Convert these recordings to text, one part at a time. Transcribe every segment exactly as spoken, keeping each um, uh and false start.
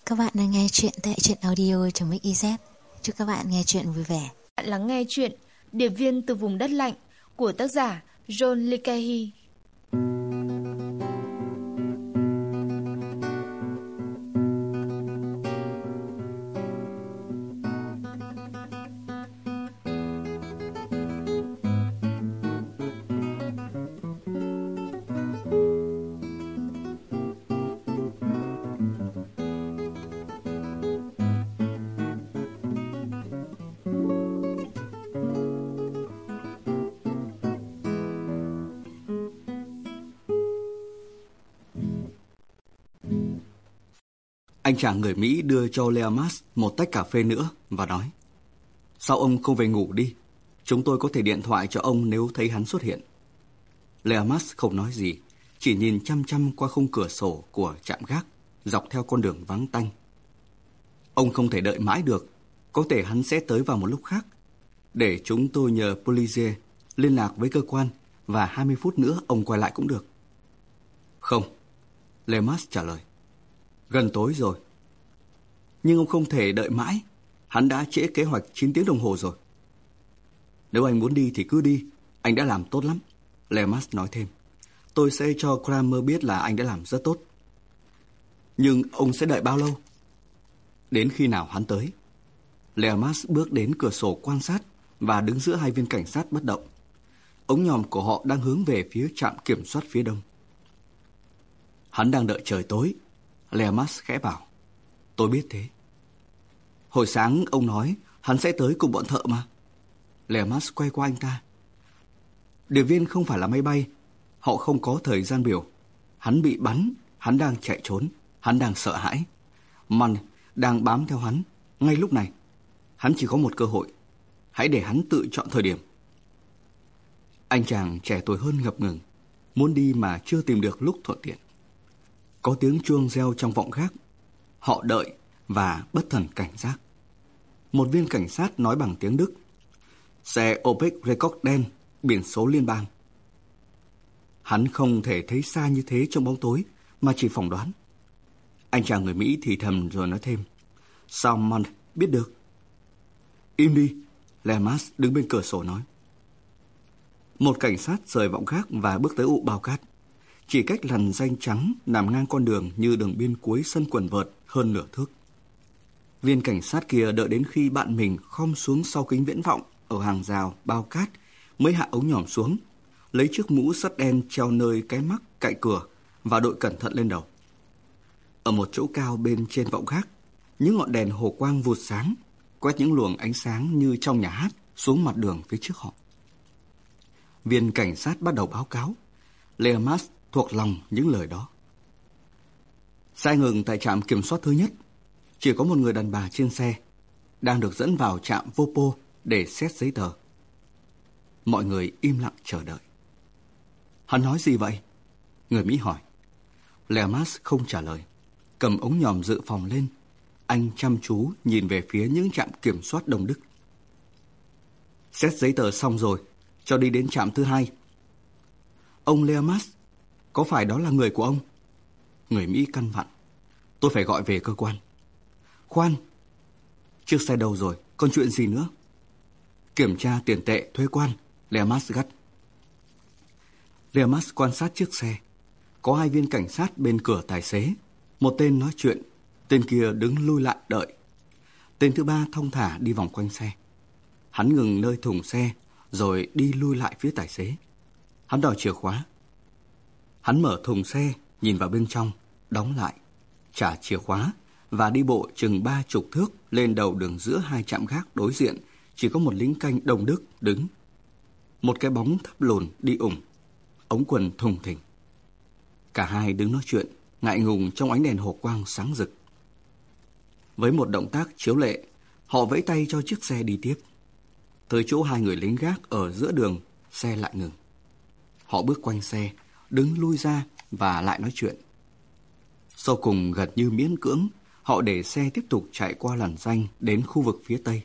Các bạn đang nghe chuyện tại truyện audio chấm xyz. Chúc các bạn nghe chuyện vui vẻ. Bạn lắng nghe chuyện Điệp viên từ vùng đất lạnh của tác giả John Le Carré. Anh chàng người Mỹ đưa cho Leamas một tách cà phê nữa và nói: "Sao ông không về ngủ đi? Chúng tôi có thể điện thoại cho ông nếu thấy hắn xuất hiện." Leamas không nói gì, chỉ nhìn chăm chăm qua khung cửa sổ của trạm gác dọc theo con đường vắng tanh. Ông không thể đợi mãi được, có thể hắn sẽ tới vào một lúc khác. Để chúng tôi nhờ police liên lạc với cơ quan và hai mươi phút nữa ông quay lại cũng được. Không, Leamas trả lời. Gần tối rồi. Nhưng ông không thể đợi mãi. Hắn đã trễ kế hoạch chín tiếng đồng hồ rồi. Nếu anh muốn đi thì cứ đi. Anh đã làm tốt lắm, Leamas nói thêm. Tôi sẽ cho Kramer biết là anh đã làm rất tốt. Nhưng ông sẽ đợi bao lâu? Đến khi nào hắn tới. Leamas bước đến cửa sổ quan sát và đứng giữa hai viên cảnh sát bất động. Ống nhòm của họ đang hướng về phía trạm kiểm soát phía đông. Hắn đang đợi trời tối, Leamas khẽ bảo. Tôi biết thế. Hồi sáng ông nói hắn sẽ tới cùng bọn thợ mà. Leamas quay qua anh ta. Điệp viên không phải là máy bay. Họ không có thời gian biểu. Hắn bị bắn, hắn đang chạy trốn, hắn đang sợ hãi. Mann đang bám theo hắn ngay lúc này. Hắn chỉ có một cơ hội. Hãy để hắn tự chọn thời điểm. Anh chàng trẻ tuổi hơn ngập ngừng, muốn đi mà chưa tìm được lúc thuận tiện. Có tiếng chuông reo trong vọng gác. Họ đợi và bất thần cảnh giác. Một viên cảnh sát nói bằng tiếng Đức. Xe Opel Rekord đen, biển số liên bang. Hắn không thể thấy xa như thế trong bóng tối, mà chỉ phỏng đoán. Anh chàng người Mỹ thì thầm rồi nói thêm. Sao Mann biết được? Im đi, Leamas đứng bên cửa sổ nói. Một cảnh sát rời vọng gác và bước tới ụ bao cát. Chỉ cách lằn ranh trắng nằm ngang con đường như đường biên cuối sân quần vợt hơn nửa thước. Viên cảnh sát kia đợi đến khi bạn mình khom xuống sau kính viễn vọng ở hàng rào bao cát mới hạ ống nhòm xuống, lấy chiếc mũ sắt đen treo nơi cái mắc cạnh cửa và đội cẩn thận lên đầu. Ở một chỗ cao bên trên vọng gác, những ngọn đèn hồ quang vụt sáng, quét những luồng ánh sáng như trong nhà hát xuống mặt đường phía trước họ. Viên cảnh sát bắt đầu báo cáo. Leamas thuộc lòng những lời đó. Xe ngừng tại trạm kiểm soát thứ nhất. Chỉ có một người đàn bà trên xe, đang được dẫn vào trạm Vopo để xét giấy tờ. Mọi người im lặng chờ đợi. Hắn nói gì vậy? Người Mỹ hỏi. Leamas không trả lời. Cầm ống nhòm dự phòng lên. Anh chăm chú nhìn về phía những trạm kiểm soát Đông Đức. Xét giấy tờ xong rồi, cho đi đến trạm thứ hai. Ông Leamas, có phải đó là người của ông? Người Mỹ căn vặn. Tôi phải gọi về cơ quan. Khoan, chiếc xe đâu rồi, còn chuyện gì nữa? Kiểm tra tiền tệ, thuế quan, Leamas gắt. Leamas quan sát chiếc xe. Có hai viên cảnh sát bên cửa tài xế. Một tên nói chuyện, tên kia đứng lui lại đợi. Tên thứ ba thong thả đi vòng quanh xe. Hắn ngừng nơi thùng xe, rồi đi lui lại phía tài xế. Hắn đòi chìa khóa. Hắn mở thùng xe, nhìn vào bên trong, đóng lại, trả chìa khóa và đi bộ chừng ba chục thước lên đầu đường giữa hai trạm gác đối diện. Chỉ có một lính canh Đông Đức đứng. Một cái bóng thấp lùn đi ủng, ống quần thùng thình. Cả hai đứng nói chuyện, ngại ngùng trong ánh đèn hồ quang sáng rực. Với một động tác chiếu lệ, họ vẫy tay cho chiếc xe đi tiếp. Tới chỗ hai người lính gác ở giữa đường, xe lại ngừng. Họ bước quanh xe, đứng lui ra và lại nói chuyện. Sau cùng gần như miễn cưỡng, họ để xe tiếp tục chạy qua làn ranh đến khu vực phía tây.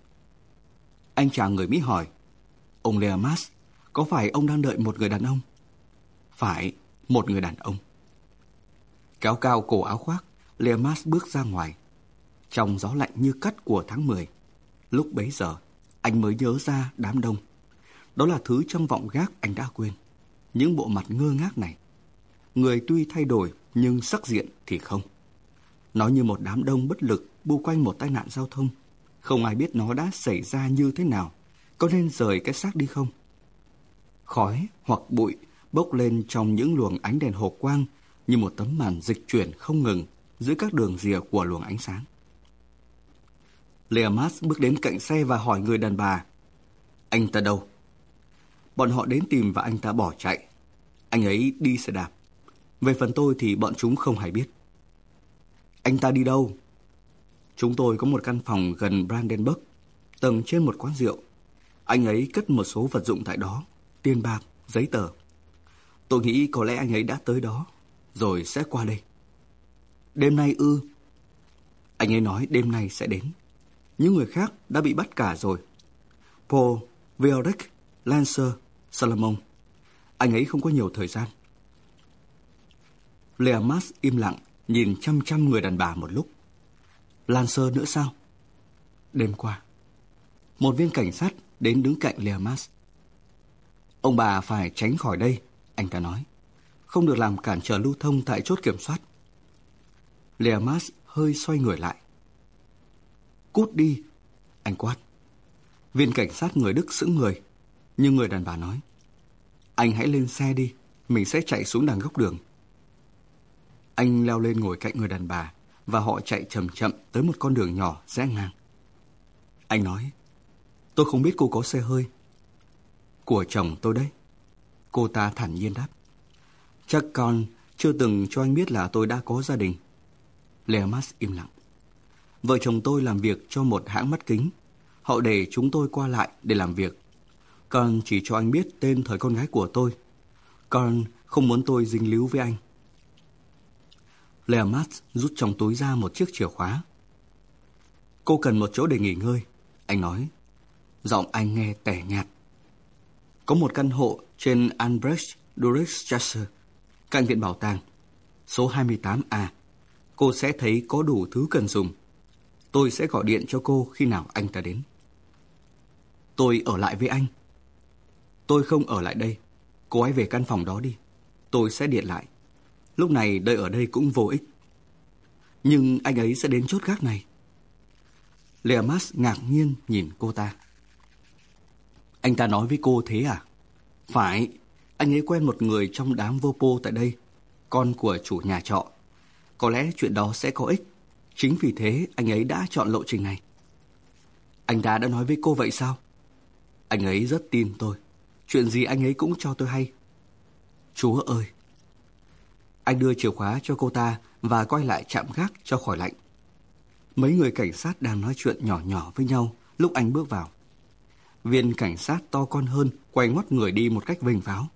Anh chàng người Mỹ hỏi. Ông Leamas, có phải ông đang đợi một người đàn ông? Phải, một người đàn ông. Kéo cao cổ áo khoác, Leamas bước ra ngoài. Trong gió lạnh như cắt của tháng mười, lúc bấy giờ, anh mới nhớ ra đám đông. Đó là thứ trong vọng gác anh đã quên. Những bộ mặt ngơ ngác này. Người tuy thay đổi nhưng sắc diện thì không. Nó như một đám đông bất lực bu quanh một tai nạn giao thông. Không ai biết nó đã xảy ra như thế nào. Có nên rời cái xác đi không? Khói hoặc bụi bốc lên trong những luồng ánh đèn hồ quang như một tấm màn dịch chuyển không ngừng giữa các đường rìa của luồng ánh sáng. Leamas bước đến cạnh xe và hỏi người đàn bà: "Anh ta đâu?" Bọn họ đến tìm và anh ta bỏ chạy. Anh ấy đi xe đạp. Về phần tôi thì bọn chúng không hay biết. "Anh ta đi đâu?" "Chúng tôi có một căn phòng gần Brandenburg, tầng trên một quán rượu. Anh ấy cất một số vật dụng tại đó, tiền bạc, giấy tờ. Tôi nghĩ có lẽ anh ấy đã tới đó, rồi sẽ qua đây." "Đêm nay ư?" "Anh ấy nói đêm nay sẽ đến. Những người khác đã bị bắt cả rồi. Paul, Viorek, Lancer, Salomon. Anh ấy không có nhiều thời gian." Leamas im lặng, nhìn chăm chăm người đàn bà một lúc. "Lancer nữa sao?" "Đêm qua." Một viên cảnh sát đến đứng cạnh Leamas. "Ông bà phải tránh khỏi đây," anh ta nói. "Không được làm cản trở lưu thông tại chốt kiểm soát." Leamas hơi xoay người lại. "Cút đi," anh quát. Viên cảnh sát người Đức sững người, nhưng người đàn bà nói: "Anh hãy lên xe đi, mình sẽ chạy xuống đằng góc đường." Anh leo lên ngồi cạnh người đàn bà và họ chạy chậm chậm tới một con đường nhỏ rẽ ngang. Anh nói: "Tôi không biết cô có xe hơi." "Của chồng tôi đấy," cô ta thản nhiên đáp. "Chắc con chưa từng cho anh biết là tôi đã có gia đình." Leamas im lặng. "Vợ chồng tôi làm việc cho một hãng mắt kính. Họ để chúng tôi qua lại để làm việc. Con chỉ cho anh biết tên thời con gái của tôi. Con không muốn tôi dính líu với anh." Leamas rút trong túi ra một chiếc chìa khóa. "Cô cần một chỗ để nghỉ ngơi," anh nói. Giọng anh nghe tẻ nhạt. "Có một căn hộ trên Albrecht-Dürer-Straße, cạnh viện bảo tàng, số hai mươi tám A. Cô sẽ thấy có đủ thứ cần dùng. Tôi sẽ gọi điện cho cô khi nào anh ta đến." "Tôi ở lại với anh." "Tôi không ở lại đây. Cô ấy về căn phòng đó đi. Tôi sẽ điện lại. Lúc này đợi ở đây cũng vô ích." "Nhưng anh ấy sẽ đến chốt gác này." Leamas ngạc nhiên nhìn cô ta. "Anh ta nói với cô thế à?" "Phải, anh ấy quen một người trong đám vô pô tại đây, con của chủ nhà trọ. Có lẽ chuyện đó sẽ có ích. Chính vì thế anh ấy đã chọn lộ trình này." "Anh ta đã nói với cô vậy sao?" "Anh ấy rất tin tôi. Chuyện gì anh ấy cũng cho tôi hay." "Chúa ơi!" Anh đưa chìa khóa cho cô ta và quay lại trạm gác cho khỏi lạnh. Mấy người cảnh sát đang nói chuyện nhỏ nhỏ với nhau lúc anh bước vào. Viên cảnh sát to con hơn quay ngoắt người đi một cách vênh váo.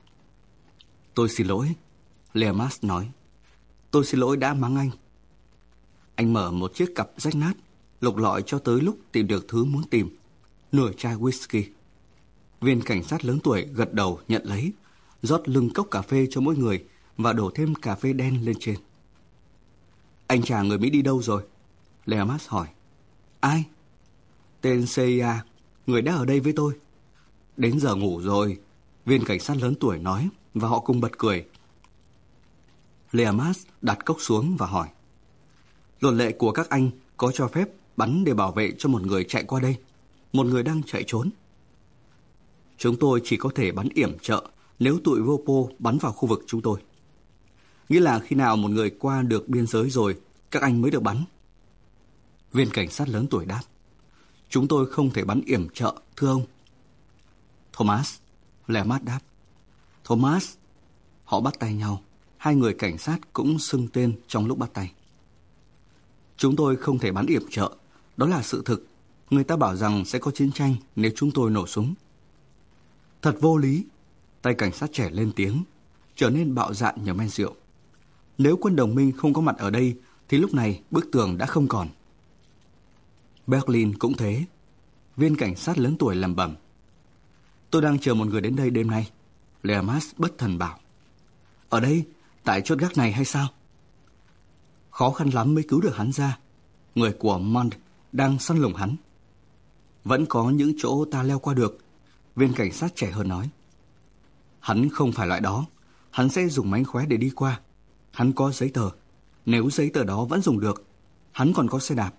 "Tôi xin lỗi," Leamas nói. "Tôi xin lỗi đã mắng anh." Anh mở một chiếc cặp rách nát, lục lọi cho tới lúc tìm được thứ muốn tìm, nửa chai whisky. Viên cảnh sát lớn tuổi gật đầu nhận lấy, rót lưng cốc cà phê cho mỗi người và đổ thêm cà phê đen lên trên. "Anh chàng người Mỹ đi đâu rồi?" Leamas hỏi. "Ai?" "Tên xê i a, người đã ở đây với tôi." "Đến giờ ngủ rồi," viên cảnh sát lớn tuổi nói, và họ cùng bật cười. Leamas đặt cốc xuống và hỏi: "Luật lệ của các anh có cho phép bắn để bảo vệ cho một người chạy qua đây, một người đang chạy trốn?" "Chúng tôi chỉ có thể bắn yểm trợ nếu tụi vô pô bắn vào khu vực chúng tôi. Nghĩa là khi nào một người qua được biên giới rồi, các anh mới được bắn." Viên cảnh sát lớn tuổi đáp. "Chúng tôi không thể bắn yểm trợ, thưa ông." "Thomas," Leamas đáp. "Thomas." Họ bắt tay nhau. Hai người cảnh sát cũng xưng tên trong lúc bắt tay. "Chúng tôi không thể bắn yểm trợ. Đó là sự thực. Người ta bảo rằng sẽ có chiến tranh nếu chúng tôi nổ súng." "Thật vô lý." Tay cảnh sát trẻ lên tiếng, trở nên bạo dạn nhờ men rượu. "Nếu quân đồng minh không có mặt ở đây, thì lúc này bức tường đã không còn." "Berlin cũng thế." Viên cảnh sát lớn tuổi lẩm bẩm. "Tôi đang chờ một người đến đây đêm nay," Leamas bất thần bảo. "Ở đây, tại chốt gác này hay sao?" Khó khăn lắm mới cứu được hắn ra. Người của Mond đang săn lùng hắn. Vẫn có những chỗ ta leo qua được, viên cảnh sát trẻ hơn nói. Hắn không phải loại đó. Hắn sẽ dùng mánh khóe để đi qua. Hắn có giấy tờ. Nếu giấy tờ đó vẫn dùng được, hắn còn có xe đạp.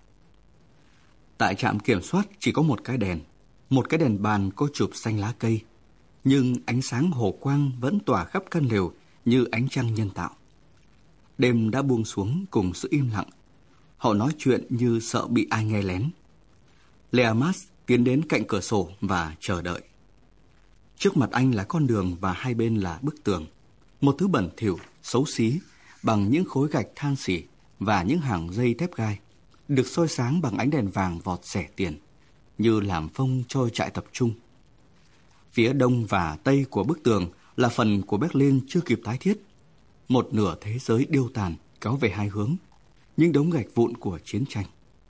Tại trạm kiểm soát chỉ có một cái đèn. Một cái đèn bàn có chụp xanh lá cây. Nhưng ánh sáng hồ quang vẫn tỏa khắp căn lều như ánh trăng nhân tạo. Đêm đã buông xuống cùng sự im lặng. Họ nói chuyện như sợ bị ai nghe lén. Leamas tiến đến cạnh cửa sổ và chờ đợi. Trước mặt anh là con đường và hai bên là bức tường. Một thứ bẩn thỉu, xấu xí bằng những khối gạch than xỉ và những hàng dây thép gai, được soi sáng bằng ánh đèn vàng vọt rẻ tiền, như làm phông cho trại tập trung. Phía đông và tây của bức tường là phần của Berlin chưa kịp tái thiết. Một nửa thế giới điêu tàn kéo về hai hướng, những đống gạch vụn của chiến tranh.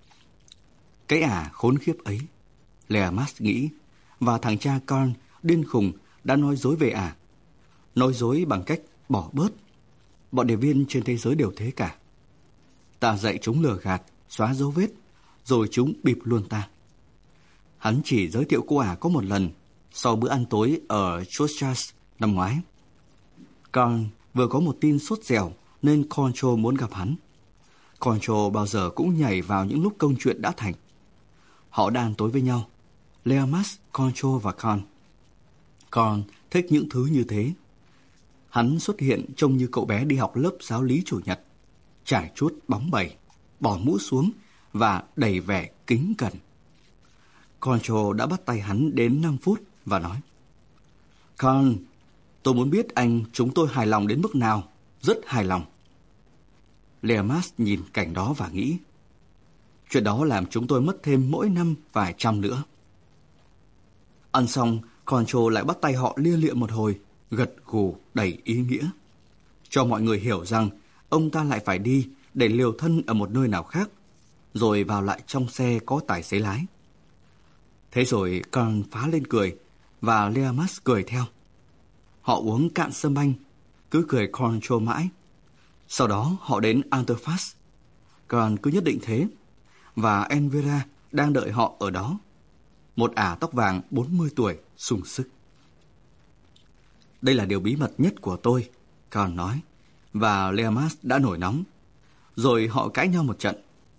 Cái ả khốn khiếp ấy, Leamas nghĩ, và thằng cha Karl điên khùng đã nói dối về ả. Nói dối bằng cách bỏ bớt. Bọn điệp viên trên thế giới đều thế cả. Ta dạy chúng lừa gạt, xóa dấu vết, rồi chúng bịp luôn ta. Hắn chỉ giới thiệu cô ả có một lần, sau bữa ăn tối ở Churchas năm ngoái. Karl vừa có một tin sốt dẻo nên Concho muốn gặp hắn. Concho bao giờ cũng nhảy vào những lúc công chuyện đã thành. Họ đã ăn tối với nhau, Leamas, Concho và Karl. Karl thích những thứ như thế. Hắn xuất hiện trông như cậu bé đi học lớp giáo lý chủ nhật, trải chuốt bóng bẩy, bỏ mũ xuống và đầy vẻ kính cẩn. Concho đã bắt tay hắn đến năm phút và nói: Karl, tôi muốn biết anh chúng tôi hài lòng đến mức nào, rất hài lòng. Leamas nhìn cảnh đó và nghĩ, chuyện đó làm chúng tôi mất thêm mỗi năm vài trăm nữa. Ăn xong, Concho lại bắt tay họ lia lịa một hồi, gật gù đầy ý nghĩa, cho mọi người hiểu rằng ông ta lại phải đi để liều thân ở một nơi nào khác, rồi vào lại trong xe có tài xế lái. Thế rồi Karl phá lên cười, và Leamas cười theo. Họ uống cạn sâm banh, cứ cười Concho mãi. Sau đó họ đến Antofas. Karl cứ nhất định thế, và Envera đang đợi họ ở đó. Một ả tóc vàng bốn mươi tuổi, sung sức. Đây là điều bí mật nhất của tôi, Karl nói, và Leamas đã nổi nóng. Rồi họ cãi nhau một trận.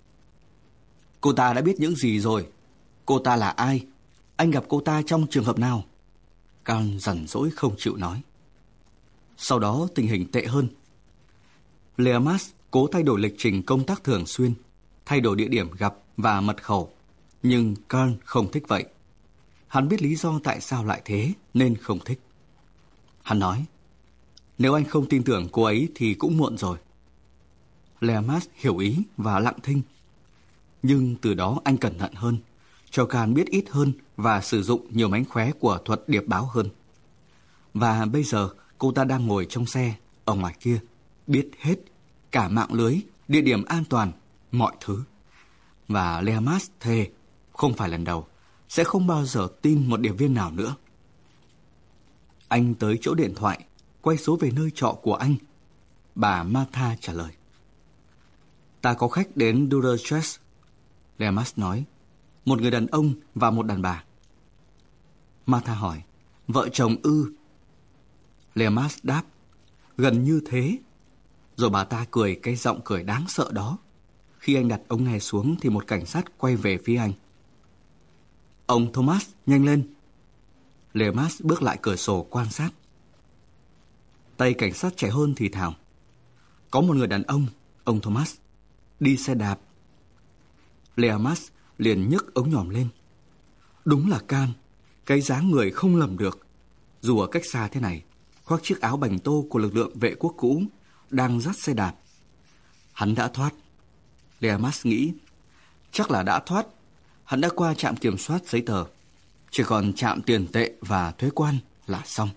Cô ta đã biết những gì rồi? Cô ta là ai? Anh gặp cô ta trong trường hợp nào? Karl rằn rỗi không chịu nói. Sau đó tình hình tệ hơn. Leamas cố thay đổi lịch trình công tác thường xuyên, thay đổi địa điểm gặp và mật khẩu. Nhưng Karl không thích vậy. Hắn biết lý do tại sao lại thế nên không thích. Hắn nói, nếu anh không tin tưởng cô ấy thì cũng muộn rồi. Leamas hiểu ý và lặng thinh. Nhưng từ đó anh cẩn thận hơn, cho Karl biết ít hơn và sử dụng nhiều mánh khóe của thuật điệp báo hơn. Và bây giờ cô ta đang ngồi trong xe, ở ngoài kia, biết hết, cả mạng lưới, địa điểm an toàn, mọi thứ. Và Leamas thề, không phải lần đầu, sẽ không bao giờ tin một điệp viên nào nữa. Anh tới chỗ điện thoại, quay số về nơi trọ của anh. Bà Martha trả lời. Ta có khách đến Dutchess, Leamas nói. Một người đàn ông và một đàn bà. Martha hỏi, vợ chồng ư? Leamas đáp, gần như thế. Rồi bà ta cười cái giọng cười đáng sợ đó. Khi anh đặt ống nghe xuống thì một cảnh sát quay về phía anh. Ông Thomas, nhanh lên. Leamas bước lại cửa sổ quan sát. Tay cảnh sát trẻ hơn thì thào. Có một người đàn ông, ông Thomas, đi xe đạp. Leamas liền nhấc ống nhòm lên. Đúng là Karl, cái dáng người không lầm được. Dù ở cách xa thế này, khoác chiếc áo bành tô của lực lượng vệ quốc cũ, đang dắt xe đạp. Hắn đã thoát. Leamas nghĩ, chắc là đã thoát. Hắn đã qua trạm kiểm soát giấy tờ. Chỉ còn trạm tiền tệ và thuế quan là xong.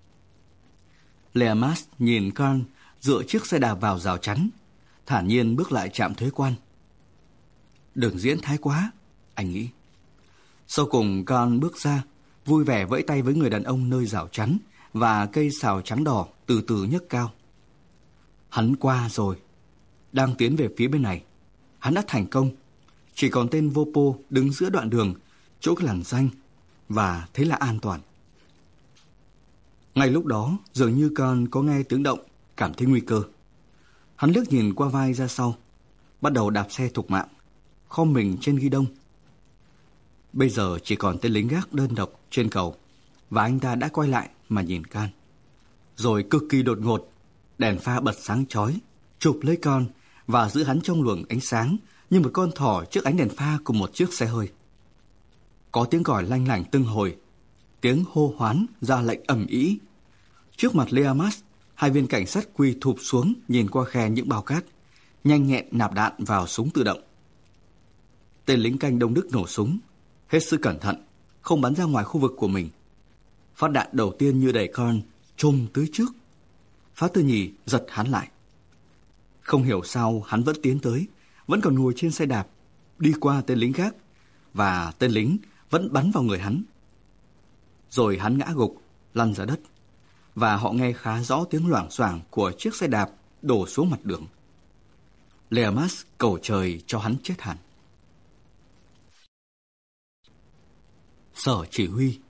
Leamas nhìn Karl dựa chiếc xe đạp vào rào chắn, thản nhiên bước lại trạm thuế quan. Đừng diễn thái quá, anh nghĩ. Sau cùng Karl bước ra, vui vẻ vẫy tay với người đàn ông nơi rào chắn và cây sào trắng đỏ từ từ nhấc cao. Hắn qua rồi. đang tiến về phía bên này. Hắn đã thành công. Chỉ còn tên Vopo đứng giữa đoạn đường, chỗ cái làn danh, và thế là an toàn. Ngay lúc đó, dường như con có nghe tiếng động, cảm thấy nguy cơ. Hắn liếc nhìn qua vai ra sau, bắt đầu đạp xe thục mạng, khom mình trên ghi đông. Bây giờ chỉ còn tên lính gác đơn độc trên cầu, và anh ta đã quay lại mà nhìn Can. Rồi cực kỳ đột ngột, đèn pha bật sáng chói, chụp lấy con và giữ hắn trong luồng ánh sáng như một con thỏ trước ánh đèn pha của một chiếc xe hơi. Có tiếng còi lanh lảnh từng hồi, tiếng hô hoán ra lệnh ầm ĩ. Trước mặt Leamas, hai viên cảnh sát quỳ thụp xuống nhìn qua khe những bao cát, nhanh nhẹn nạp đạn vào súng tự động. Tên lính canh Đông Đức nổ súng, hết sức cẩn thận, không bắn ra ngoài khu vực của mình. Phát đạn đầu tiên như đẩy con chôm tới trước. Phát thứ nhì giật hắn lại. Không hiểu sao hắn vẫn tiến tới, vẫn còn ngồi trên xe đạp, đi qua tên lính gác, và tên lính vẫn bắn vào người hắn. Rồi hắn ngã gục, lăn ra đất, và họ nghe khá rõ tiếng loảng xoảng của chiếc xe đạp đổ xuống mặt đường. Leamas cầu trời cho hắn chết hẳn. Sở chỉ huy.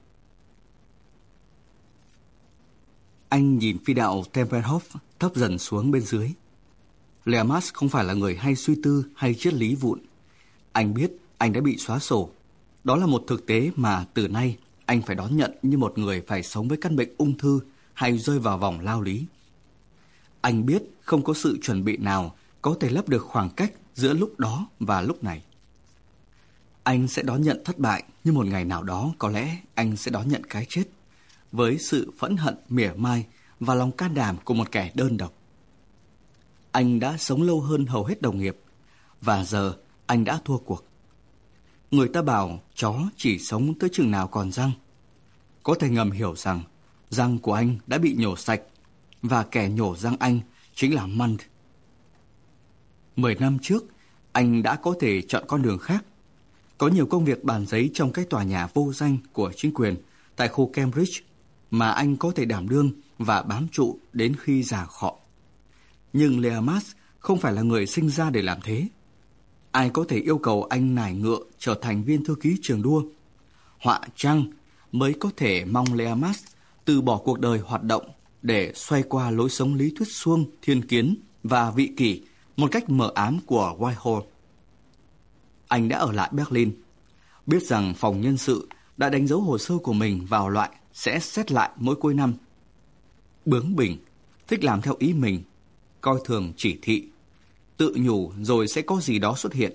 Anh nhìn phi đạo Tempelhof thấp dần xuống bên dưới. Leamas không phải là người hay suy tư hay triết lý vụn. Anh biết anh đã bị xóa sổ. Đó là một thực tế mà từ nay anh phải đón nhận như một người phải sống với căn bệnh ung thư hay rơi vào vòng lao lý. Anh biết không có sự chuẩn bị nào có thể lấp được khoảng cách giữa lúc đó và lúc này. Anh sẽ đón nhận thất bại như một ngày nào đó có lẽ anh sẽ đón nhận cái chết với sự phẫn hận mỉa mai và lòng can đảm của một kẻ đơn độc. Anh đã sống lâu hơn hầu hết đồng nghiệp, và giờ anh đã thua cuộc. Người ta bảo chó chỉ sống tới chừng nào còn răng. Có thể ngầm hiểu rằng răng của anh đã bị nhổ sạch, và kẻ nhổ răng anh chính là Mund. Mười năm trước, anh đã có thể chọn con đường khác. Có nhiều công việc bàn giấy trong cái tòa nhà vô danh của chính quyền tại khu Cambridge mà anh có thể đảm đương và bám trụ đến khi già khọ. Nhưng Leamas không phải là người sinh ra để làm thế. Ai có thể yêu cầu anh nài ngựa trở thành viên thư ký trường đua? Họa chăng mới có thể mong Leamas từ bỏ cuộc đời hoạt động để xoay qua lối sống lý thuyết suông, thiên kiến và vị kỷ một cách mờ ám của Whitehall. Anh đã ở lại Berlin, biết rằng phòng nhân sự đã đánh dấu hồ sơ của mình vào loại sẽ xét lại mỗi cuối năm. Bướng bỉnh, thích làm theo ý mình, coi thường chỉ thị, tự nhủ rồi sẽ có gì đó xuất hiện.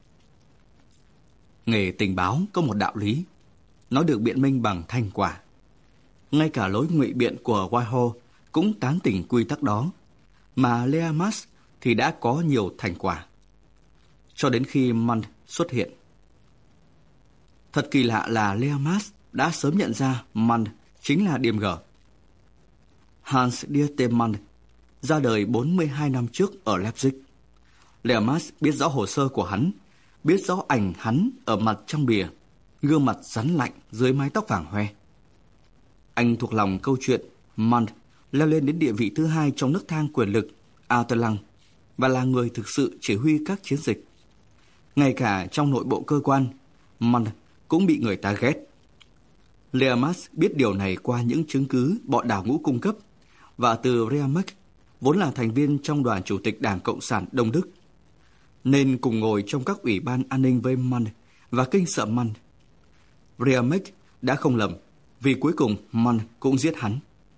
Nghề tình báo có một đạo lý, nó được biện minh bằng thành quả. Ngay cả lối ngụy biện của Whitehall cũng tán tỉnh quy tắc đó, mà Leamas thì đã có nhiều thành quả. Cho đến khi Mund xuất hiện. Thật kỳ lạ là Leamas đã sớm nhận ra Mund chính là điểm gở. Hans Dieter Mund ra đời bốn mươi hai năm trước ở Leipzig. Leamas biết rõ hồ sơ của hắn, biết rõ ảnh hắn ở mặt trong bìa, gương mặt rắn lạnh dưới mái tóc vàng hoe. Anh thuộc lòng câu chuyện Mund leo lên đến địa vị thứ hai trong nấc thang quyền lực Unterland và là người thực sự chỉ huy các chiến dịch. Ngay cả trong nội bộ cơ quan, Mund cũng bị người ta ghét. Leamas biết điều này qua những chứng cứ bọn đào ngũ cung cấp, và từ Remarque, vốn là thành viên trong đoàn chủ tịch Đảng Cộng sản Đông Đức, nên cùng ngồi trong các ủy ban an ninh với Mund và kinh sợ Mund. Remarque đã không lầm, vì cuối cùng Mund cũng giết hắn.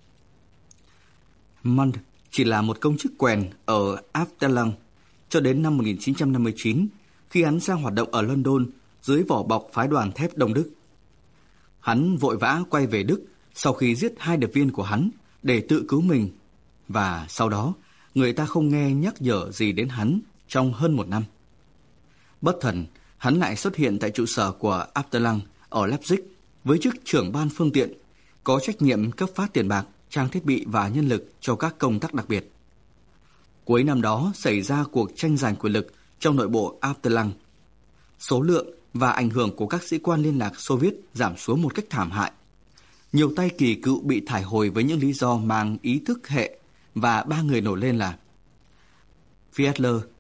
Mund chỉ là một công chức quèn ở Unterland cho đến năm một nghìn chín trăm năm mươi chín, khi hắn sang hoạt động ở London dưới vỏ bọc phái đoàn thép Đông Đức. Hắn vội vã quay về Đức sau khi giết hai điệp viên của hắn để tự cứu mình, và sau đó người ta không nghe nhắc nhở gì đến hắn trong hơn một năm. Bất thần, hắn lại xuất hiện tại trụ sở của Unterland ở Leipzig với chức trưởng ban phương tiện, có trách nhiệm cấp phát tiền bạc, trang thiết bị và nhân lực cho các công tác đặc biệt. Cuối năm đó xảy ra cuộc tranh giành quyền lực trong nội bộ Unterland. Số lượng và ảnh hưởng của các sĩ quan liên lạc Xô Viết giảm xuống một cách thảm hại. Nhiều tay kỳ cựu bị thải hồi với những lý do mang ý thức hệ, và ba người nổi lên là Fiedler,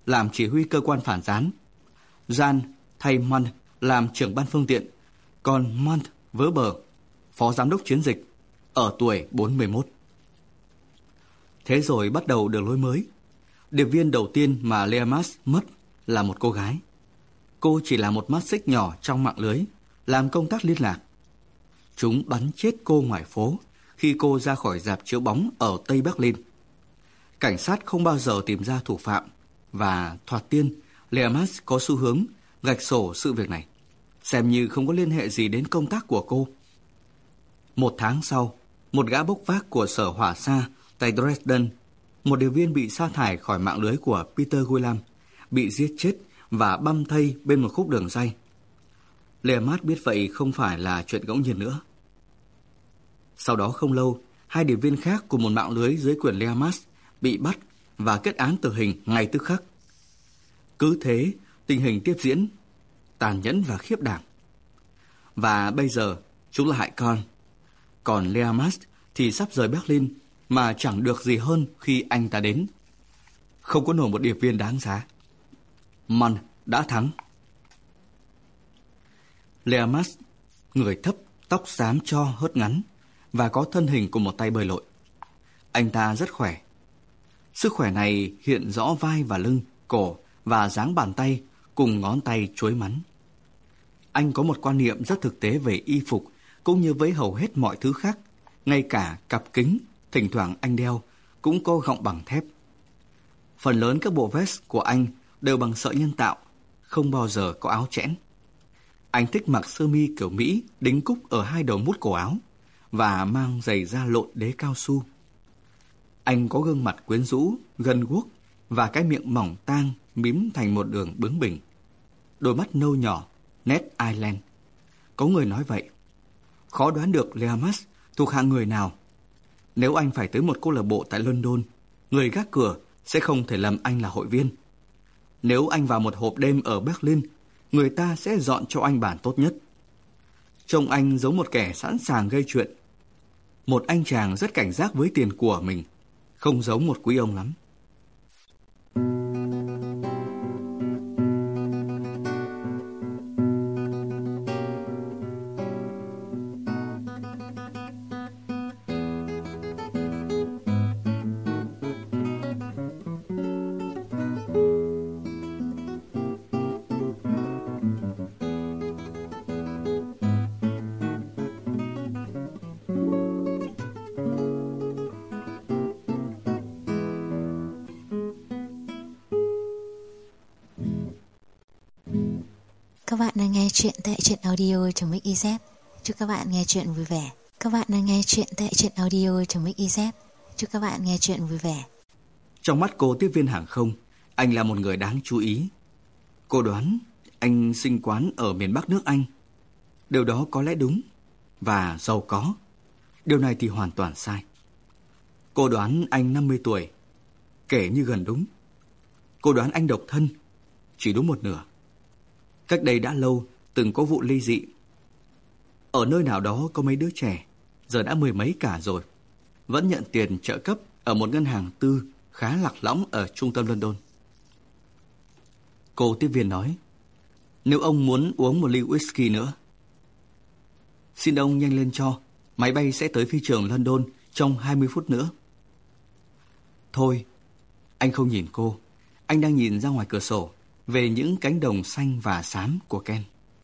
làm chỉ huy cơ quan phản gián. Jan thay Mont làm trưởng ban phương tiện, còn Mont vớ bờ, phó giám đốc chiến dịch, ở tuổi bốn mươi mốt. Thế rồi bắt đầu đường lối mới. Điệp viên đầu tiên mà Leamas mất là một cô gái. Cô chỉ là một mắt xích nhỏ trong mạng lưới, làm công tác liên lạc. Chúng bắn chết cô ngoài phố khi cô ra khỏi rạp chiếu bóng ở Tây Berlin. Cảnh sát không bao giờ tìm ra thủ phạm, và thoạt tiên, Leamas có xu hướng gạch sổ sự việc này, xem như không có liên hệ gì đến công tác của cô. Một tháng sau, một gã bốc vác của sở hỏa xa tại Dresden, một điều viên bị sa thải khỏi mạng lưới của Peter Guillam, bị giết chết và băm thây bên một khúc đường ray. Leamas biết vậy không phải là chuyện ngẫu nhiên nữa. Sau đó không lâu, hai điệp viên khác của một mạng lưới dưới quyền Leamas bị bắt và kết án tử hình ngay tức khắc. Cứ thế, tình hình tiếp diễn, tàn nhẫn và khiếp đảm. Và bây giờ, chúng là hại con. Còn Leamas thì sắp rời Berlin mà chẳng được gì hơn khi anh ta đến. Không có nổi một điệp viên đáng giá. Mont đã thắng. Leamas, người thấp, tóc xám cho hớt ngắn và có thân hình của một tay bơi lội. Anh ta rất khỏe. Sức khỏe này hiện rõ vai và lưng, cổ và dáng bàn tay cùng ngón tay chuối mắn. Anh có một quan niệm rất thực tế về y phục cũng như với hầu hết mọi thứ khác. Ngay cả cặp kính thỉnh thoảng anh đeo cũng có gọng bằng thép. Phần lớn các bộ vest của anh đều bằng sợi nhân tạo, không bao giờ có áo chẽn. Anh thích mặc sơ mi kiểu Mỹ đính cúc ở hai đầu mút cổ áo và mang giày da lộn đế cao su. Anh có gương mặt quyến rũ, gân guốc và cái miệng mỏng tang mím thành một đường bướng bỉnh. Đôi mắt nâu nhỏ, nét Ireland. Có người nói vậy. Khó đoán được Leamas thuộc hạng người nào. Nếu anh phải tới một câu lạc bộ tại London, người gác cửa sẽ không thể lầm anh là hội viên. Nếu anh vào một hộp đêm ở Berlin, người ta sẽ dọn cho anh bàn tốt nhất. Trông anh giống một kẻ sẵn sàng gây chuyện. Một anh chàng rất cảnh giác với tiền của mình, không giống một quý ông lắm. Các bạn đang nghe chuyện tại truyện audio.mixyz. Chúc các bạn nghe chuyện vui vẻ. Các bạn đang nghe chuyện tại truyện audio.mixyz. Chúc các bạn nghe chuyện vui vẻ. Trong mắt cô tiếp viên hàng không, anh là một người đáng chú ý. Cô đoán anh sinh quán ở miền Bắc nước Anh. Điều đó có lẽ đúng và giàu có. Điều này thì hoàn toàn sai. Cô đoán anh năm mươi tuổi, kể như gần đúng. Cô đoán anh độc thân, chỉ đúng một nửa. Cách đây đã lâu, từng có vụ ly dị. Ở nơi nào đó có mấy đứa trẻ, giờ đã mười mấy cả rồi, vẫn nhận tiền trợ cấp ở một ngân hàng tư khá lạc lõng ở trung tâm London. Cô tiếp viên nói, nếu ông muốn uống một ly whisky nữa, xin ông nhanh lên cho, máy bay sẽ tới phi trường London trong hai mươi phút nữa. Thôi, anh không nhìn cô, anh đang nhìn ra ngoài cửa sổ về những cánh đồng xanh và xám của Kent.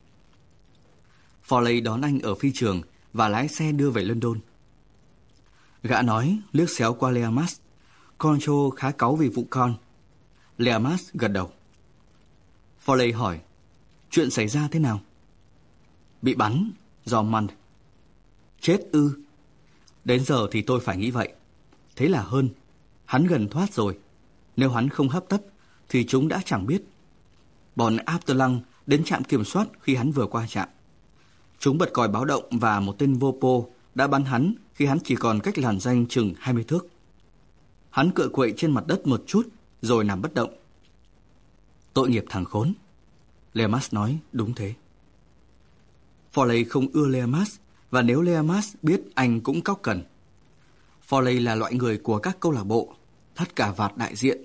Foley đón anh ở phi trường và lái xe đưa về London. Gã nói, liếc xéo qua Leamas, Concho khá cáu vì vụ con. Leamas gật đầu. Foley hỏi, chuyện xảy ra thế nào? Bị bắn, do Mont. Chết ư? Đến giờ thì tôi phải nghĩ vậy. Thế là hơn, hắn gần thoát rồi. Nếu hắn không hấp tấp thì chúng đã chẳng biết. Bọn Abteilung đến trạm kiểm soát khi hắn vừa qua trạm. Chúng bật còi báo động và một tên vô pô đã bắn hắn khi hắn chỉ còn cách làn ranh chừng hai mươi thước. Hắn cựa quậy trên mặt đất một chút rồi nằm bất động. Tội nghiệp thằng khốn. Leamas nói đúng thế. Foley không ưa Leamas, và nếu Leamas biết anh cũng cóc cần. Foley là loại người của các câu lạc bộ, thắt cà vạt đại diện,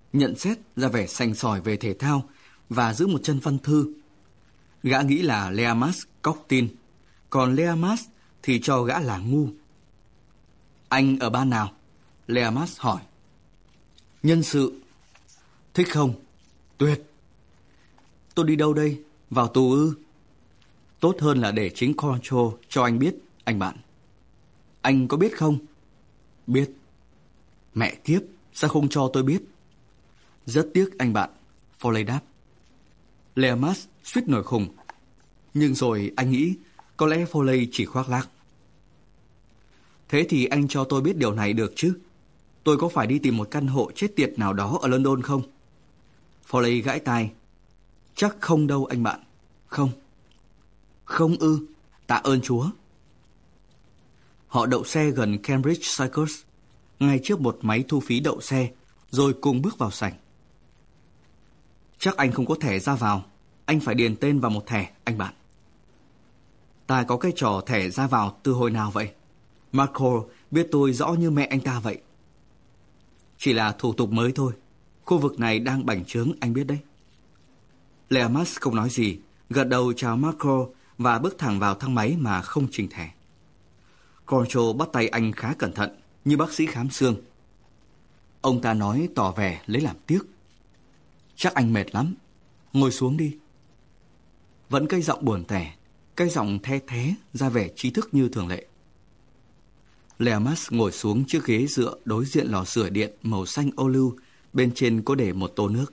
nhận xét ra vẻ sành sỏi về thể thao và giữ một chân văn thư. Gã nghĩ là Leamas cóc tin, còn Leamas thì cho gã là ngu. Anh ở ban nào? Leamas hỏi. Nhân sự. Thích không? Tuyệt. Tôi đi đâu đây? Vào tù ư? Tốt hơn là để chính Control cho anh biết, anh bạn. Anh có biết không? Biết. Mẹ kiếp, sao không cho tôi biết? Rất tiếc anh bạn, Foley đáp. Leamas suýt nổi khùng. Nhưng rồi anh nghĩ có lẽ Foley chỉ khoác lác. Thế thì anh cho tôi biết điều này được chứ? Tôi có phải đi tìm một căn hộ chết tiệt nào đó ở London không? Foley gãi tai. Chắc không đâu anh bạn. Không. Không ư? Tạ ơn Chúa. Họ đậu xe gần Cambridge Circus, ngay trước một máy thu phí đậu xe, rồi cùng bước vào sảnh. Chắc anh không có thẻ ra vào. Anh phải điền tên vào một thẻ, anh bạn. Ta có cái trò thẻ ra vào từ hồi nào vậy? Marco biết tôi rõ như mẹ anh ta vậy. Chỉ là thủ tục mới thôi. Khu vực này đang bành trướng, anh biết đấy. Leamas không nói gì, gật đầu chào Marco và bước thẳng vào thang máy mà không trình thẻ. Control bắt tay anh khá cẩn thận, như bác sĩ khám xương. Ông ta nói tỏ vẻ lấy làm tiếc. Chắc anh mệt lắm. Ngồi xuống đi. Vẫn cái giọng buồn tẻ, cái giọng the thé, ra vẻ trí thức như thường lệ. Leamas ngồi xuống chiếc ghế dựa đối diện lò sưởi điện màu xanh ô liu, bên trên có để một tô nước.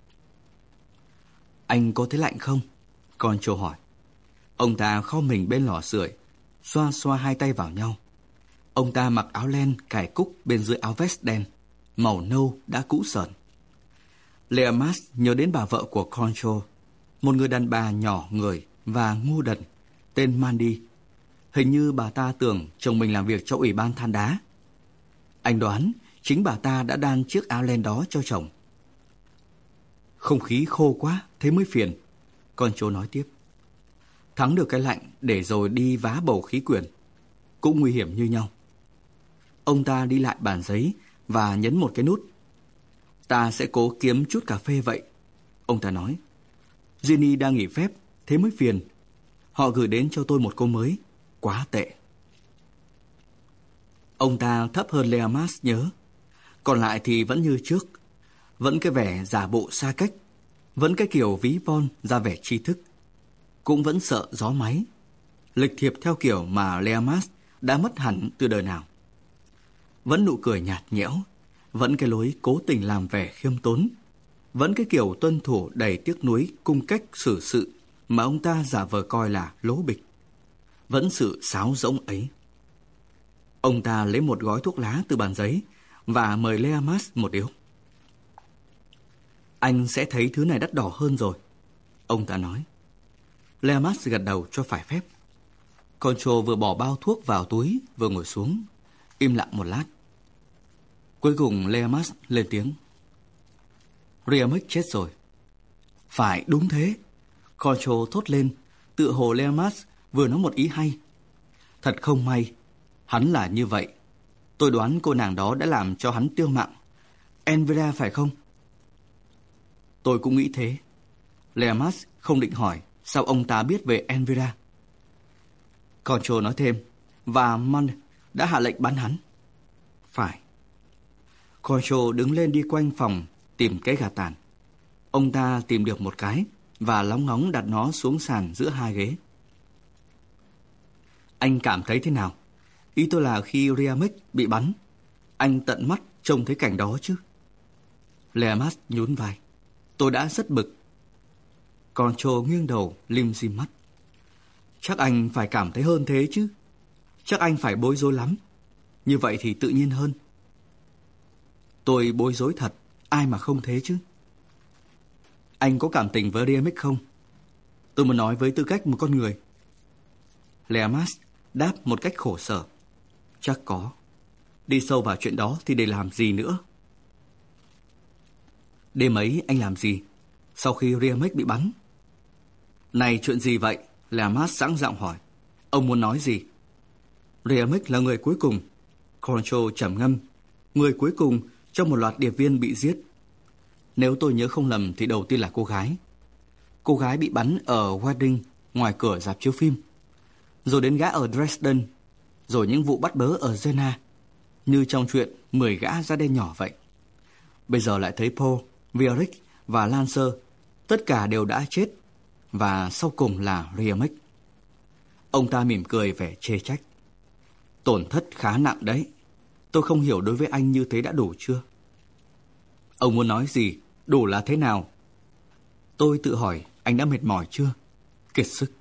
Anh có thấy lạnh không? Control hỏi. Ông ta kho mình bên lò sưởi, xoa xoa hai tay vào nhau. Ông ta mặc áo len cài cúc bên dưới áo vest đen, màu nâu đã cũ sờn. Leamas nhớ đến bà vợ của Control, một người đàn bà nhỏ người và ngu đần, tên Mandy. Hình như bà ta tưởng chồng mình làm việc cho ủy ban than đá. Anh đoán chính bà ta đã đan chiếc áo len đó cho chồng. Không khí khô quá, thế mới phiền. Control nói tiếp. Thắng được cái lạnh để rồi đi vá bầu khí quyển, cũng nguy hiểm như nhau. Ông ta đi lại bàn giấy và nhấn một cái nút. Ta sẽ cố kiếm chút cà phê vậy, ông ta nói. Ginny đang nghỉ phép, thế mới phiền. Họ gửi đến cho tôi một cô mới, quá tệ. Ông ta thấp hơn Leamas nhớ. Còn lại thì vẫn như trước. Vẫn cái vẻ giả bộ xa cách. Vẫn cái kiểu ví von ra vẻ tri thức. Cũng vẫn sợ gió máy. Lịch thiệp theo kiểu mà Leamas đã mất hẳn từ đời nào. Vẫn nụ cười nhạt nhẽo. Vẫn cái lối cố tình làm vẻ khiêm tốn. Vẫn cái kiểu tuân thủ đầy tiếc nuối cung cách xử sự mà ông ta giả vờ coi là lố bịch. Vẫn sự sáo rỗng ấy. Ông ta lấy một gói thuốc lá từ bàn giấy và mời Leamas một điếu. Anh sẽ thấy thứ này đắt đỏ hơn rồi, ông ta nói. Leamas gật đầu cho phải phép. Control vừa bỏ bao thuốc vào túi vừa ngồi xuống, im lặng một lát. Cuối cùng Leamas lên tiếng. Riamic chết rồi. Phải, đúng thế. Control thốt lên, tựa hồ Leamas vừa nói một ý hay. Thật không may, hắn là như vậy. Tôi đoán cô nàng đó đã làm cho hắn tiêu mạng. Envira phải không? Tôi cũng nghĩ thế. Leamas không định hỏi sao ông ta biết về Envira. Control nói thêm, và Mann đã hạ lệnh bắn hắn. Phải. Control đứng lên đi quanh phòng tìm cái gà tàn. Ông ta tìm được một cái và lóng ngóng đặt nó xuống sàn giữa hai ghế. Anh cảm thấy thế nào? Ý tôi là khi Riamic bị bắn, anh tận mắt trông thấy cảnh đó chứ? Leamas nhún vai. Tôi đã rất bực. Control nghiêng đầu lim dim mắt. Chắc anh phải cảm thấy hơn thế chứ. Chắc anh phải bối rối lắm. Như vậy thì tự nhiên hơn. Tôi bối rối thật. Ai mà không thế chứ? Anh có cảm tình với Riamic không? Tôi muốn nói với tư cách một con người. Leamas đáp một cách khổ sở. Chắc có. Đi sâu vào chuyện đó thì để làm gì nữa? Đêm ấy anh làm gì sau khi Riamic bị bắn? Này, chuyện gì vậy? Leamas sẵn giọng hỏi. Ông muốn nói gì? Riamic là người cuối cùng. Control trầm ngâm. Người cuối cùng trong một loạt điệp viên bị giết. Nếu tôi nhớ không lầm thì đầu tiên là cô gái. Cô gái bị bắn ở Wedding ngoài cửa rạp chiếu phim. Rồi đến gã ở Dresden. Rồi những vụ bắt bớ ở Jena. Như trong chuyện mười gã da đen nhỏ vậy. Bây giờ lại thấy Paul, Vierick và Lancer. Tất cả đều đã chết. Và sau cùng là Riemec. Ông ta mỉm cười vẻ chê trách. Tổn thất khá nặng đấy. Tôi không hiểu đối với anh như thế đã đủ chưa? Ông muốn nói gì? Đủ là thế nào? Tôi tự hỏi anh đã mệt mỏi chưa? Kiệt sức.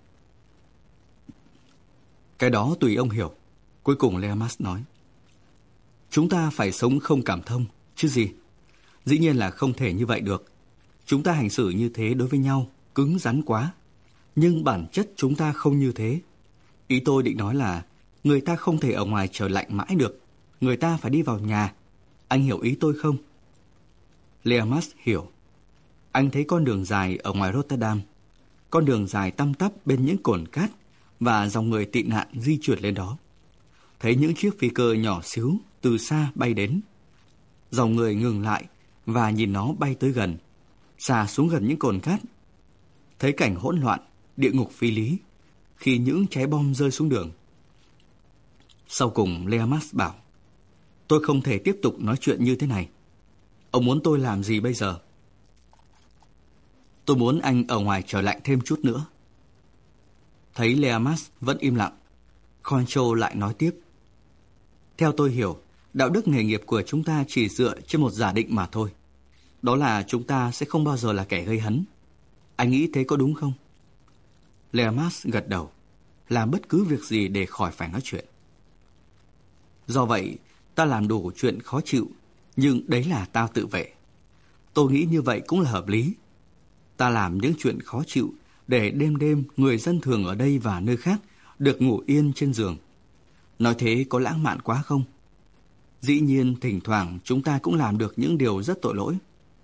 Cái đó tùy ông hiểu. Cuối cùng Leamas nói. Chúng ta phải sống không cảm thông, chứ gì? Dĩ nhiên là không thể như vậy được. Chúng ta hành xử như thế đối với nhau, cứng rắn quá. Nhưng bản chất chúng ta không như thế. Ý tôi định nói là người ta không thể ở ngoài trời lạnh mãi được. Người ta phải đi vào nhà. Anh hiểu ý tôi không? Leamas hiểu. Anh thấy con đường dài ở ngoài Rotterdam. Con đường dài tăm tắp bên những cồn cát và dòng người tị nạn di chuyển lên đó. Thấy những chiếc phi cơ nhỏ xíu từ xa bay đến. Dòng người ngừng lại và nhìn nó bay tới gần, xà xuống gần những cồn cát. Thấy cảnh hỗn loạn, địa ngục phi lý khi những trái bom rơi xuống đường. Sau cùng Leamas bảo, tôi không thể tiếp tục nói chuyện như thế này. Ông muốn tôi làm gì bây giờ? Tôi muốn anh ở ngoài trời lạnh thêm chút nữa. Thấy Leamas vẫn im lặng, Concho lại nói tiếp. Theo tôi hiểu, đạo đức nghề nghiệp của chúng ta chỉ dựa trên một giả định mà thôi. Đó là chúng ta sẽ không bao giờ là kẻ gây hấn. Anh nghĩ thế có đúng không? Leamas gật đầu, làm bất cứ việc gì để khỏi phải nói chuyện. Do vậy, ta làm đủ chuyện khó chịu, nhưng đấy là tao tự vệ. Tôi nghĩ như vậy cũng là hợp lý. Ta làm những chuyện khó chịu để đêm đêm người dân thường ở đây và nơi khác được ngủ yên trên giường. Nói thế có lãng mạn quá không? Dĩ nhiên thỉnh thoảng chúng ta cũng làm được những điều rất tội lỗi.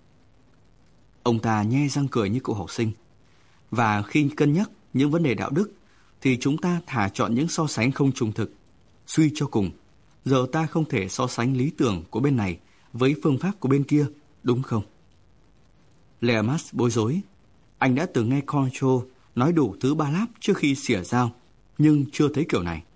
Ông ta nhe răng cười như cậu học sinh. Và khi cân nhắc những vấn đề đạo đức thì chúng ta thà chọn những so sánh không trung thực. Suy cho cùng, giờ ta không thể so sánh lý tưởng của bên này với phương pháp của bên kia, đúng không? Leamas bối rối. Anh đã từng nghe Concho nói đủ thứ ba láp trước khi xỉa dao, nhưng chưa thấy kiểu này.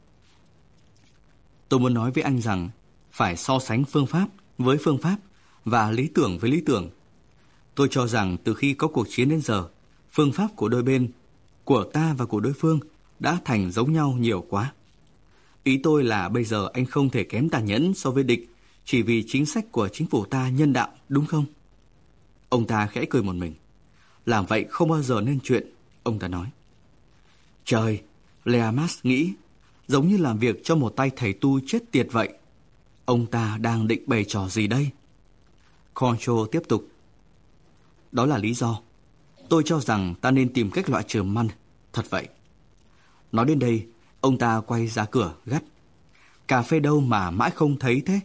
Tôi muốn nói với anh rằng phải so sánh phương pháp với phương pháp và lý tưởng với lý tưởng. Tôi cho rằng từ khi có cuộc chiến đến giờ, phương pháp của đôi bên, của ta và của đối phương, đã thành giống nhau nhiều quá. Ý tôi là bây giờ anh không thể kém tàn nhẫn so với địch chỉ vì chính sách của chính phủ ta nhân đạo, đúng không? Ông ta khẽ cười một mình. Làm vậy không bao giờ nên chuyện, ông ta nói. Trời, Leamas nghĩ, giống như làm việc cho một tay thầy tu chết tiệt vậy. Ông ta đang định bày trò gì đây? Concho tiếp tục. Đó là lý do. Tôi cho rằng ta nên tìm cách loại trừ Mann. Thật vậy. Nói đến đây, ông ta quay ra cửa gắt. Cà phê đâu mà mãi không thấy thế?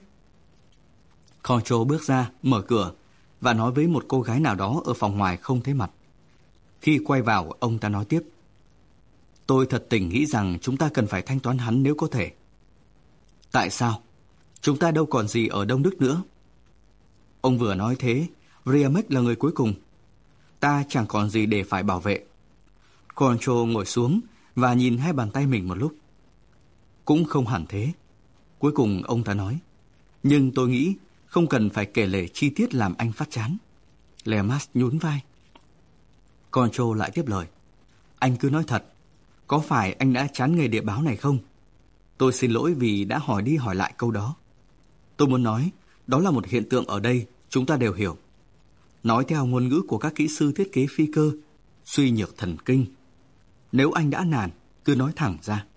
Concho bước ra, mở cửa và nói với một cô gái nào đó ở phòng ngoài không thấy mặt. Khi quay vào, ông ta nói tiếp. Tôi thật tình nghĩ rằng chúng ta cần phải thanh toán hắn nếu có thể. Tại sao? Chúng ta đâu còn gì ở Đông Đức nữa. Ông vừa nói thế, Riemec là người cuối cùng. Ta chẳng còn gì để phải bảo vệ. Concho ngồi xuống và nhìn hai bàn tay mình một lúc. Cũng không hẳn thế. Cuối cùng ông ta nói. Nhưng tôi nghĩ không cần phải kể lể chi tiết làm anh phát chán. Leamas nhún vai. Concho lại tiếp lời. Anh cứ nói thật. Có phải anh đã chán nghề địa báo này không? Tôi xin lỗi vì đã hỏi đi hỏi lại câu đó. Tôi muốn nói, đó là một hiện tượng ở đây, chúng ta đều hiểu. Nói theo ngôn ngữ của các kỹ sư thiết kế phi cơ, suy nhược thần kinh. Nếu anh đã nản, cứ nói thẳng ra.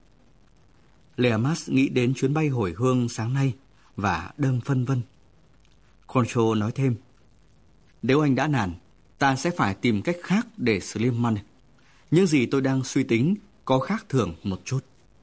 Leamas nghĩ đến chuyến bay hồi hương sáng nay và đâm phân vân. Concho nói thêm. Nếu anh đã nản, ta sẽ phải tìm cách khác để xử lý Mann. Những gì tôi đang suy tính có khác thường một chút.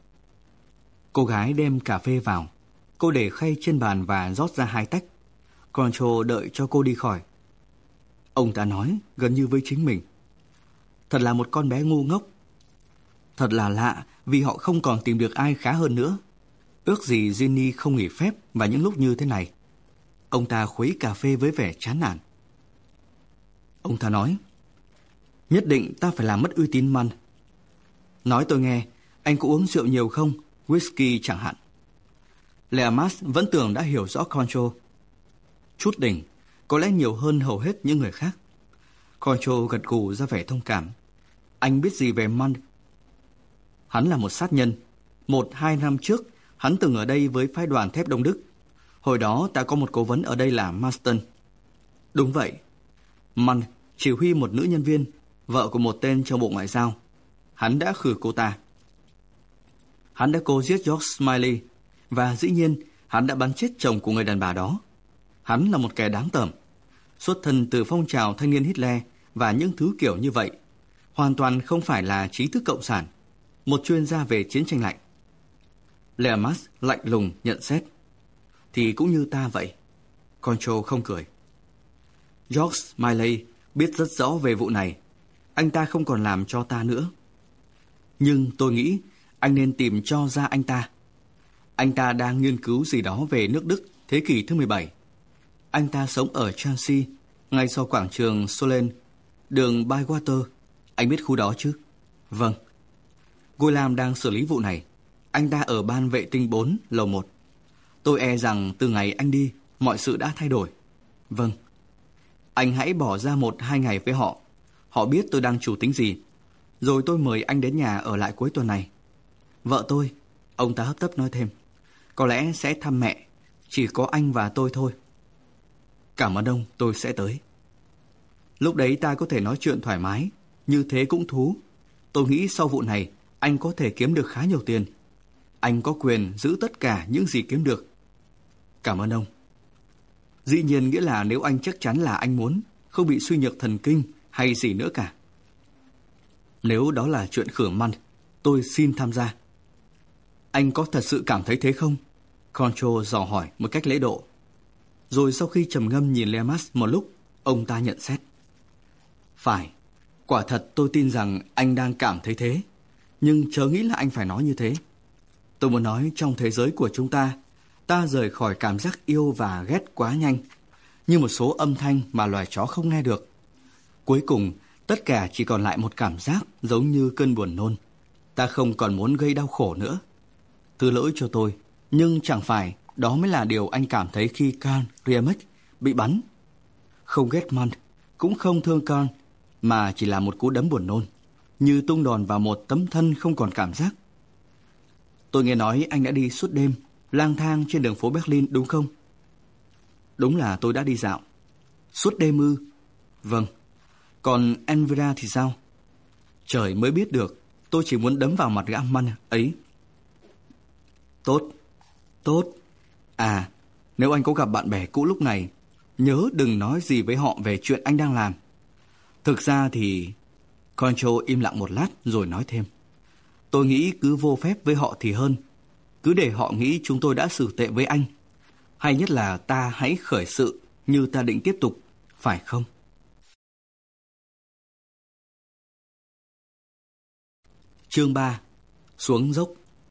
Cô gái đem cà phê vào. Cô để khay trên bàn và rót ra hai tách. Concho đợi cho cô đi khỏi. Ông ta nói gần như với chính mình. Thật là một con bé ngu ngốc. Thật là lạ vì họ không còn tìm được ai khá hơn nữa. Ước gì Ginny không nghỉ phép vào những lúc như thế này. Ông ta khuấy cà phê với vẻ chán nản. Ông ta nói, nhất định ta phải làm mất uy tín Mund. Nói tôi nghe, anh có uống rượu nhiều không? Whisky chẳng hạn. Leamas vẫn tưởng đã hiểu rõ Concho. Chút đỉnh, có lẽ nhiều hơn hầu hết những người khác. Concho gật gù ra vẻ thông cảm. Anh biết gì về Mund? Hắn là một sát nhân. Một, hai năm trước, hắn từng ở đây với phái đoàn thép Đông Đức. Hồi đó ta có một cố vấn ở đây là Marston. Đúng vậy. Mund chỉ huy một nữ nhân viên, vợ của một tên trong Bộ Ngoại giao. Hắn đã khử cô ta. Hắn đã cố giết George Smiley. Và dĩ nhiên, hắn đã bắn chết chồng của người đàn bà đó. Hắn là một kẻ đáng tởm, xuất thân từ phong trào thanh niên Hitler và những thứ kiểu như vậy. Hoàn toàn không phải là trí thức cộng sản, một chuyên gia về chiến tranh lạnh. Leamas lạnh lùng nhận xét. Thì cũng như ta vậy. Concho không cười. George Smiley biết rất rõ về vụ này. Anh ta không còn làm cho ta nữa. Nhưng tôi nghĩ anh nên tìm cho ra anh ta. Anh ta đang nghiên cứu gì đó về nước Đức thế kỷ thứ mười bảy. Anh ta sống ở Chelsea, ngay sau quảng trường Solen, đường Bywater. Anh biết khu đó chứ? Vâng. Guilam đang xử lý vụ này. Anh ta ở ban vệ tinh bốn, lầu một. Tôi e rằng từ ngày anh đi, mọi sự đã thay đổi. Vâng. Anh hãy bỏ ra một hai ngày với họ. Họ biết tôi đang chủ tính gì. Rồi tôi mời anh đến nhà ở lại cuối tuần này. Vợ tôi, ông ta hấp tấp nói thêm, có lẽ sẽ thăm mẹ. Chỉ có anh và tôi thôi. Cảm ơn ông, tôi sẽ tới. Lúc đấy ta có thể nói chuyện thoải mái. Như thế cũng thú. Tôi nghĩ sau vụ này, anh có thể kiếm được khá nhiều tiền. Anh có quyền giữ tất cả những gì kiếm được. Cảm ơn ông. Dĩ nhiên nghĩa là nếu anh chắc chắn là anh muốn, không bị suy nhược thần kinh hay gì nữa cả. Nếu đó là chuyện khử Mund, tôi xin tham gia. Anh có thật sự cảm thấy thế không? Concho dò hỏi một cách lễ độ. Rồi sau khi trầm ngâm nhìn Leamas một lúc, ông ta nhận xét. Phải, quả thật tôi tin rằng anh đang cảm thấy thế. Nhưng chớ nghĩ là anh phải nói như thế. Tôi muốn nói trong thế giới của chúng ta, ta rời khỏi cảm giác yêu và ghét quá nhanh, như một số âm thanh mà loài chó không nghe được. Cuối cùng, tất cả chỉ còn lại một cảm giác giống như cơn buồn nôn. Ta không còn muốn gây đau khổ nữa. Thứ lỗi cho tôi, nhưng chẳng phải đó mới là điều anh cảm thấy khi Karl Riemek bị bắn. Không ghét Mund, cũng không thương Karl, mà chỉ là một cú đấm buồn nôn, như tung đòn vào một tấm thân không còn cảm giác. Tôi nghe nói anh đã đi suốt đêm, lang thang trên đường phố Berlin đúng không? Đúng là tôi đã đi dạo. Suốt đêm ư? Vâng. Còn Elvira thì sao? Trời mới biết được, tôi chỉ muốn đấm vào mặt gã Mund ấy. Tốt, tốt. À, nếu anh có gặp bạn bè cũ lúc này, nhớ đừng nói gì với họ về chuyện anh đang làm. Thực ra thì... Concho im lặng một lát rồi nói thêm. Tôi nghĩ cứ vô phép với họ thì hơn. Cứ để họ nghĩ chúng tôi đã xử tệ với anh. Hay nhất là ta hãy khởi sự như ta định tiếp tục, phải không? Chương ba. Xuống dốc.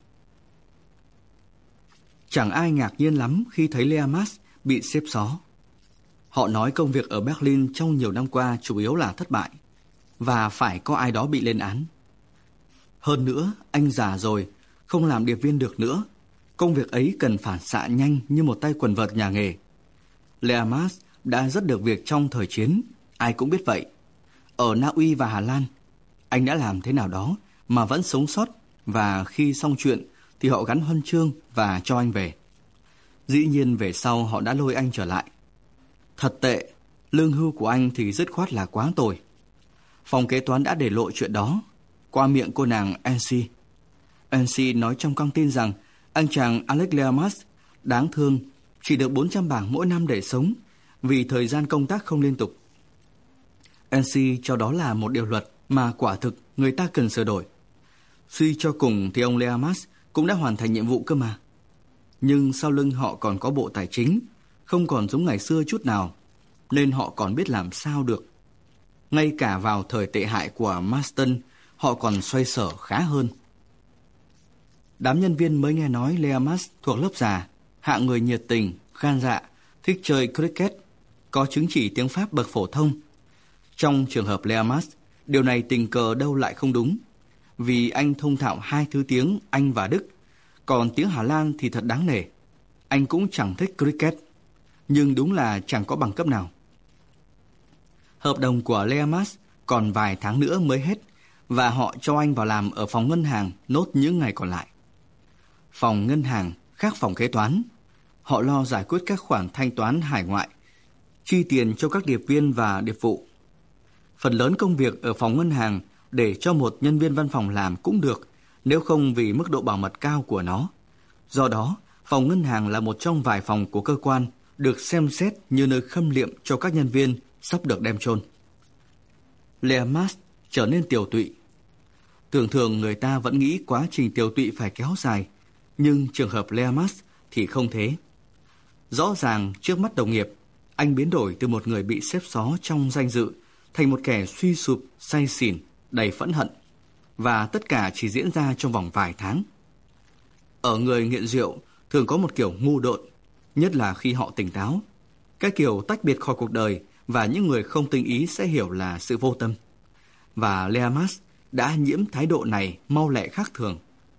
Chẳng ai ngạc nhiên lắm khi thấy Leamas bị xếp xó. Họ nói công việc ở Berlin trong nhiều năm qua chủ yếu là thất bại, và phải có ai đó bị lên án. Hơn nữa, anh già rồi, không làm điệp viên được nữa. Công việc ấy cần phản xạ nhanh như một tay quần vợt nhà nghề. Leamas đã rất được việc trong thời chiến, ai cũng biết vậy. Ở Na Uy và Hà Lan, anh đã làm thế nào đó mà vẫn sống sót, và khi xong chuyện thì họ gắn huân chương và cho anh về. Dĩ nhiên về sau họ đã lôi anh trở lại. Thật tệ, lương hưu của anh thì dứt khoát là quá tồi. Phòng kế toán đã để lộ chuyện đó qua miệng cô nàng Nancy. Nancy nói trong căng tin rằng anh chàng Alex Leamas đáng thương, chỉ được bốn trăm bảng mỗi năm để sống vì thời gian công tác không liên tục. Nancy cho đó là một điều luật mà quả thực người ta cần sửa đổi. Suy cho cùng thì ông Leamas cũng đã hoàn thành nhiệm vụ cơ mà. Nhưng sau lưng họ còn có bộ tài chính, không còn giống ngày xưa chút nào, nên họ còn biết làm sao được. Ngay cả vào thời tệ hại của Marston, họ còn xoay sở khá hơn. Đám nhân viên mới nghe nói Leamas thuộc lớp già, hạng người nhiệt tình, gan dạ, thích chơi cricket, có chứng chỉ tiếng Pháp bậc phổ thông. Trong trường hợp Leamas, điều này tình cờ đâu lại không đúng, vì anh thông thạo hai thứ tiếng Anh và Đức, còn tiếng Hà Lan thì thật đáng nể. Anh cũng chẳng thích cricket, nhưng đúng là chẳng có bằng cấp nào. Hợp đồng của Leamas còn vài tháng nữa mới hết, và họ cho anh vào làm ở phòng ngân hàng nốt những ngày còn lại. Phòng ngân hàng khác phòng kế toán. Họ lo giải quyết các khoản thanh toán hải ngoại, chi tiền cho các điệp viên và điệp vụ. Phần lớn công việc ở phòng ngân hàng để cho một nhân viên văn phòng làm cũng được, nếu không vì mức độ bảo mật cao của nó. Do đó, phòng ngân hàng là một trong vài phòng của cơ quan được xem xét như nơi khâm liệm cho các nhân viên sắp được đem chôn. Leamas trở nên tiều tụy. Thường thường người ta vẫn nghĩ quá trình tiều tụy phải kéo dài, nhưng trường hợp Leamas thì không thế. Rõ ràng trước mắt đồng nghiệp, anh biến đổi từ một người bị xếp xó trong danh dự thành một kẻ suy sụp, say xỉn, đầy phẫn hận, và tất cả chỉ diễn ra trong vòng vài tháng. Ở người nghiện rượu thường có một kiểu ngu độn, nhất là khi họ tỉnh táo. Cái kiểu tách biệt khỏi cuộc đời và những người không tinh ý sẽ hiểu là sự vô tâm. Và Leamas đã nhiễm thái độ này mau lẹ khác thường.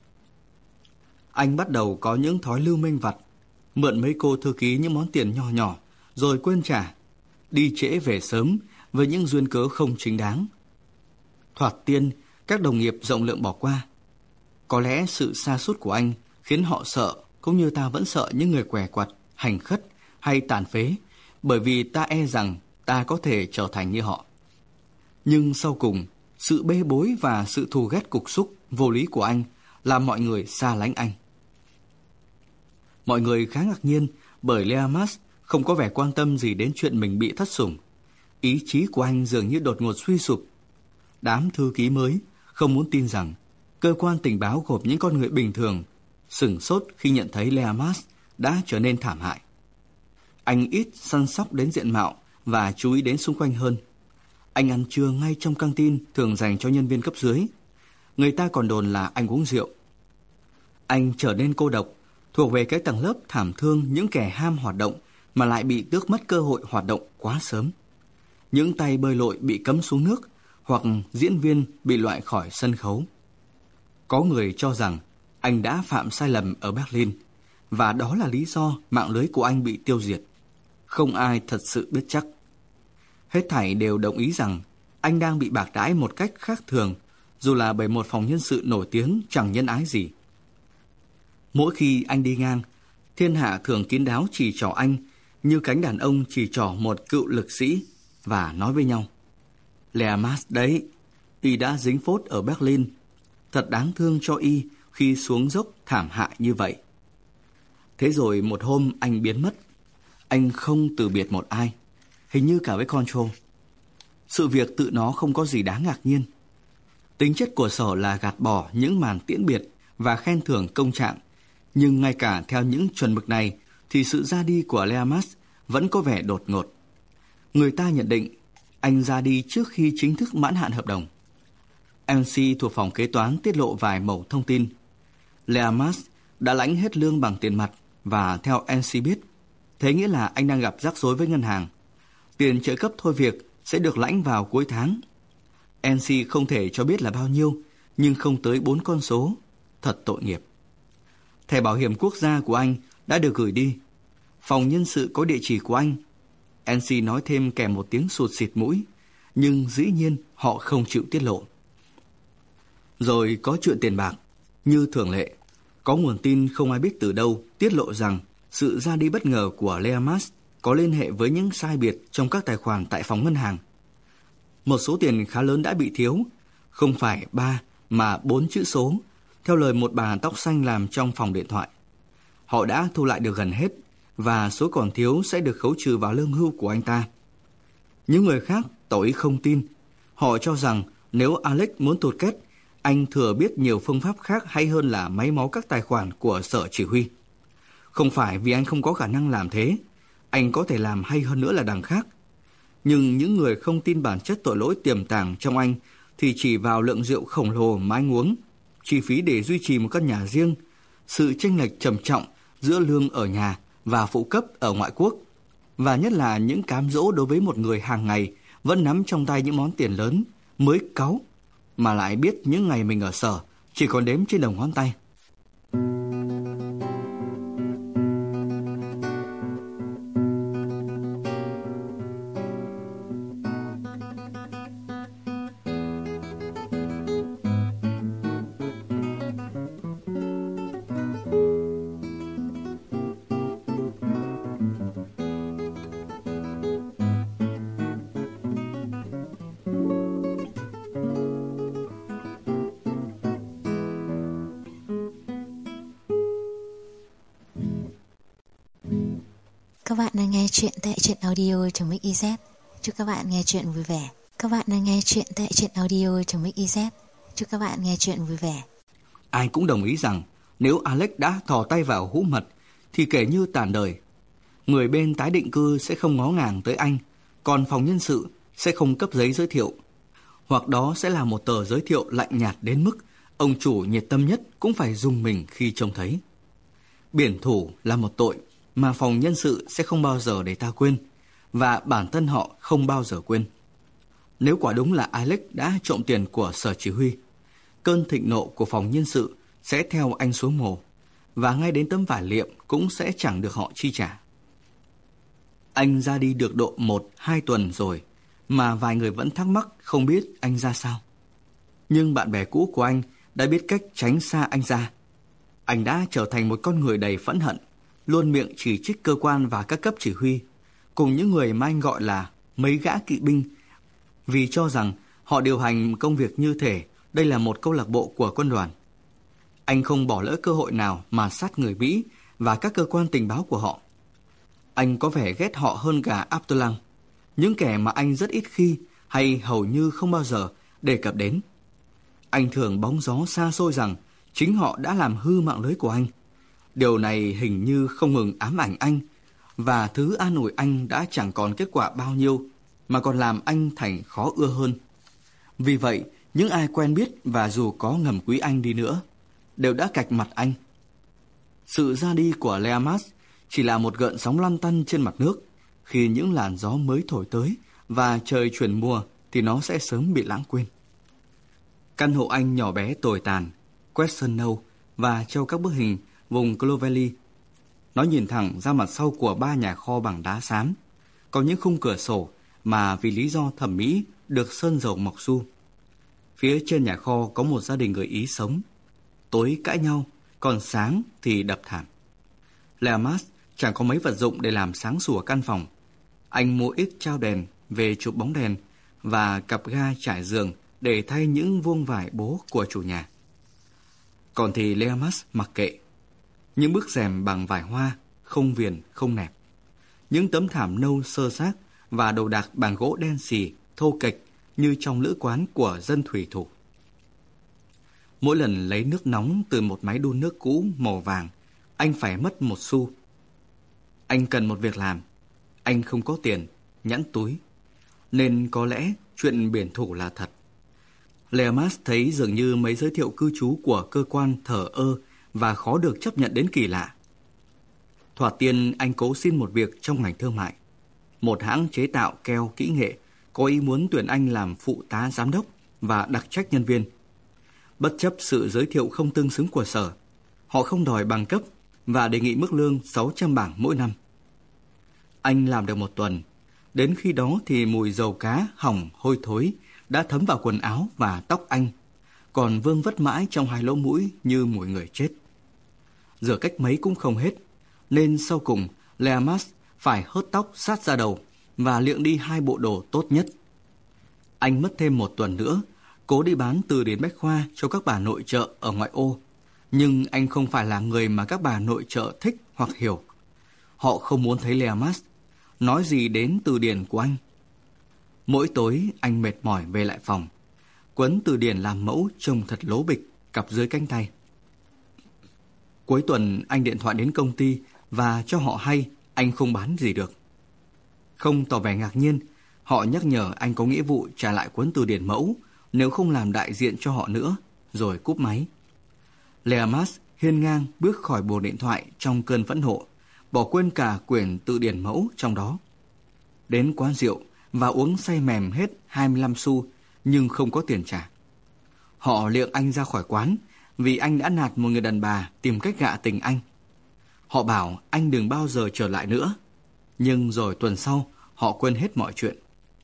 Anh bắt đầu có những thói lưu manh vặt, mượn mấy cô thư ký những món tiền nhỏ nhỏ rồi quên trả, đi trễ về sớm với những duyên cớ không chính đáng. Thoạt tiên, các đồng nghiệp rộng lượng bỏ qua. Có lẽ sự sa sút của anh khiến họ sợ, cũng như ta vẫn sợ những người què quặt, hành khất hay tàn phế, bởi vì ta e rằng ta có thể trở thành như họ. Nhưng sau cùng, sự bê bối và sự thù ghét cục súc, vô lý của anh làm mọi người xa lánh anh. Mọi người khá ngạc nhiên bởi Leamas không có vẻ quan tâm gì đến chuyện mình bị thất sủng. Ý chí của anh dường như đột ngột suy sụp. Đám thư ký mới không muốn tin rằng cơ quan tình báo gồm những con người bình thường, sửng sốt khi nhận thấy Leamas đã trở nên thảm hại. Anh ít săn sóc đến diện mạo và chú ý đến xung quanh hơn. Anh ăn trưa ngay trong căng tin thường dành cho nhân viên cấp dưới. Người ta còn đồn là anh uống rượu. Anh trở nên cô độc, thuộc về cái tầng lớp thảm thương những kẻ ham hoạt động mà lại bị tước mất cơ hội hoạt động quá sớm. Những tay bơi lội bị cấm xuống nước, hoặc diễn viên bị loại khỏi sân khấu. Có người cho rằng anh đã phạm sai lầm ở Berlin, và đó là lý do mạng lưới của anh bị tiêu diệt. Không ai thật sự biết chắc. Hết thảy đều đồng ý rằng anh đang bị bạc đãi một cách khác thường, dù là bởi một phòng nhân sự nổi tiếng chẳng nhân ái gì. Mỗi khi anh đi ngang, thiên hạ thường kín đáo chỉ trỏ anh như cánh đàn ông chỉ trỏ một cựu lực sĩ, và nói với nhau: Leamas đấy, y đã dính phốt ở Berlin. Thật đáng thương cho y khi xuống dốc thảm hại như vậy. Thế rồi một hôm anh biến mất. Anh không từ biệt một ai, hình như cả với Control. Sự việc tự nó không có gì đáng ngạc nhiên. Tính chất của Sở là gạt bỏ những màn tiễn biệt và khen thưởng công trạng. Nhưng ngay cả theo những chuẩn mực này thì sự ra đi của Leamas vẫn có vẻ đột ngột. Người ta nhận định anh ra đi trước khi chính thức mãn hạn hợp đồng. em xê thuộc phòng kế toán tiết lộ vài mẩu thông tin. Leamas đã lãnh hết lương bằng tiền mặt, và theo em xê biết, thế nghĩa là anh đang gặp rắc rối với ngân hàng. Tiền trợ cấp thôi việc sẽ được lãnh vào cuối tháng. em xê không thể cho biết là bao nhiêu, nhưng không tới bốn con số. Thật tội nghiệp. Thẻ bảo hiểm quốc gia của anh đã được gửi đi. Phòng nhân sự có địa chỉ của anh. en xê nói thêm kèm một tiếng sụt xịt mũi, nhưng dĩ nhiên họ không chịu tiết lộ. Rồi có chuyện tiền bạc. Như thường lệ, có nguồn tin không ai biết từ đâu tiết lộ rằng sự ra đi bất ngờ của Leamas có liên hệ với những sai biệt trong các tài khoản tại phòng ngân hàng. Một số tiền khá lớn đã bị thiếu, không phải ba mà bốn chữ số, theo lời một bà tóc xanh làm trong phòng điện thoại. Họ đã thu lại được gần hết, và số còn thiếu sẽ được khấu trừ vào lương hưu của anh ta. Những người khác tỏ ý không tin. Họ cho rằng nếu Alex muốn tụt kết, anh thừa biết nhiều phương pháp khác hay hơn là máy móc các tài khoản của sở chỉ huy. Không phải vì anh không có khả năng làm thế, anh có thể làm hay hơn nữa là đằng khác. Nhưng những người không tin bản chất tội lỗi tiềm tàng trong anh thì chỉ vào lượng rượu khổng lồ mà anh uống, chi phí để duy trì một căn nhà riêng, sự chênh lệch trầm trọng giữa lương ở nhà và phụ cấp ở ngoại quốc, và nhất là những cám dỗ đối với một người hàng ngày vẫn nắm trong tay những món tiền lớn, mới cáu, mà lại biết những ngày mình ở Sở chỉ còn đếm trên đầu ngón tay. Các bạn đang nghe chuyện tại truyện audio.mixyz. Chúc các bạn nghe chuyện vui vẻ. Các bạn đang nghe chuyện tại truyện audio.mixyz. Chúc các bạn nghe chuyện vui vẻ. Ai cũng đồng ý rằng nếu Alex đã thò tay vào hũ mật thì kể như tàn đời. Người bên tái định cư sẽ không ngó ngàng tới anh, còn phòng nhân sự sẽ không cấp giấy giới thiệu. Hoặc đó sẽ là một tờ giới thiệu lạnh nhạt đến mức ông chủ nhiệt tâm nhất cũng phải rùng mình khi trông thấy. Biển thủ là một tội mà phòng nhân sự sẽ không bao giờ để ta quên, và bản thân họ không bao giờ quên. Nếu quả đúng là Alex đã trộm tiền của sở chỉ huy, cơn thịnh nộ của phòng nhân sự sẽ theo anh xuống mồ, và ngay đến tấm vải liệm cũng sẽ chẳng được họ chi trả. Anh ra đi được độ một, hai tuần rồi, mà vài người vẫn thắc mắc không biết anh ra sao. Nhưng bạn bè cũ của anh đã biết cách tránh xa anh ra. Anh đã trở thành một con người đầy phẫn hận, luôn miệng chỉ trích cơ quan và các cấp chỉ huy, cùng những người mà anh gọi là mấy gã kỵ binh, vì cho rằng họ điều hành công việc như thể đây là một câu lạc bộ của quân đoàn. Anh không bỏ lỡ cơ hội nào mà sát người Mỹ và các cơ quan tình báo của họ. Anh có vẻ ghét họ hơn cả Abdullah, những kẻ mà anh rất ít khi hay hầu như không bao giờ đề cập đến. Anh thường bóng gió xa xôi rằng chính họ đã làm hư mạng lưới của anh. Điều này hình như không ngừng ám ảnh anh, và thứ an ủi anh đã chẳng còn kết quả bao nhiêu, mà còn làm anh thành khó ưa hơn. Vì vậy, những ai quen biết và dù có ngầm quý anh đi nữa, đều đã cạch mặt anh. Sự ra đi của Leamas chỉ là một gợn sóng lăn tăn trên mặt nước. Khi những làn gió mới thổi tới và trời chuyển mùa thì nó sẽ sớm bị lãng quên. Căn hộ anh nhỏ bé tồi tàn, quét sơn nâu và treo các bức hình vùng Clovelly. Nó nhìn thẳng ra mặt sau của ba nhà kho bằng đá xám, có những khung cửa sổ mà vì lý do thẩm mỹ được sơn dầu mọc su. Phía trên nhà kho có một gia đình người Ý sống. Tối cãi nhau, còn sáng thì đập thảm. Leamas chẳng có mấy vật dụng để làm sáng sủa căn phòng. Anh mua ít trao đèn về chụp bóng đèn và cặp ga trải giường để thay những vuông vải bố của chủ nhà. Còn thì Leamas mặc kệ. Những bức rèm bằng vải hoa, không viền, không nẹp. Những tấm thảm nâu sơ xác và đồ đạc bằng gỗ đen xì, thô kệch như trong lữ quán của dân thủy thủ. Mỗi lần lấy nước nóng từ một máy đun nước cũ màu vàng, anh phải mất một xu. Anh cần một việc làm. Anh không có tiền, nhẵn túi. Nên có lẽ chuyện biển thủ là thật. Leamas thấy dường như mấy giới thiệu cư trú của cơ quan thờ ơ và khó được chấp nhận đến kỳ lạ. Thoạt tiên anh cố xin một việc trong ngành thương mại. Một hãng chế tạo keo kỹ nghệ có ý muốn tuyển anh làm phụ tá giám đốc và đặc trách nhân viên. Bất chấp sự giới thiệu không tương xứng của sở, họ không đòi bằng cấp và đề nghị mức lương sáu trăm bảng mỗi năm. Anh làm được một tuần. Đến khi đó thì mùi dầu cá hỏng hôi thối đã thấm vào quần áo và tóc anh, còn vương vất mãi trong hai lỗ mũi như mùi người chết. Rửa cách mấy cũng không hết, nên sau cùng Leamas phải hớt tóc sát ra đầu và liệng đi hai bộ đồ tốt nhất. Anh mất thêm một tuần nữa, cố đi bán từ điển bách khoa cho các bà nội trợ ở ngoại ô. Nhưng anh không phải là người mà các bà nội trợ thích hoặc hiểu. Họ không muốn thấy Leamas nói gì đến từ điển của anh. Mỗi tối anh mệt mỏi về lại phòng, quấn từ điển làm mẫu trông thật lố bịch cặp dưới cánh tay. Cuối tuần anh điện thoại đến công ty và cho họ hay anh không bán gì được. Không tỏ vẻ ngạc nhiên, họ nhắc nhở anh có nghĩa vụ trả lại cuốn từ điển mẫu nếu không làm đại diện cho họ nữa, rồi cúp máy. Leamas hiên ngang bước khỏi buồng điện thoại trong cơn phẫn nộ, bỏ quên cả quyển từ điển mẫu trong đó. Đến quán rượu và uống say mềm hết hai mươi lăm xu nhưng không có tiền trả. Họ liệng anh ra khỏi quán vì anh đã nạt một người đàn bà tìm cách gạ tình anh. Họ bảo anh đừng bao giờ trở lại nữa, nhưng rồi tuần sau họ quên hết mọi chuyện.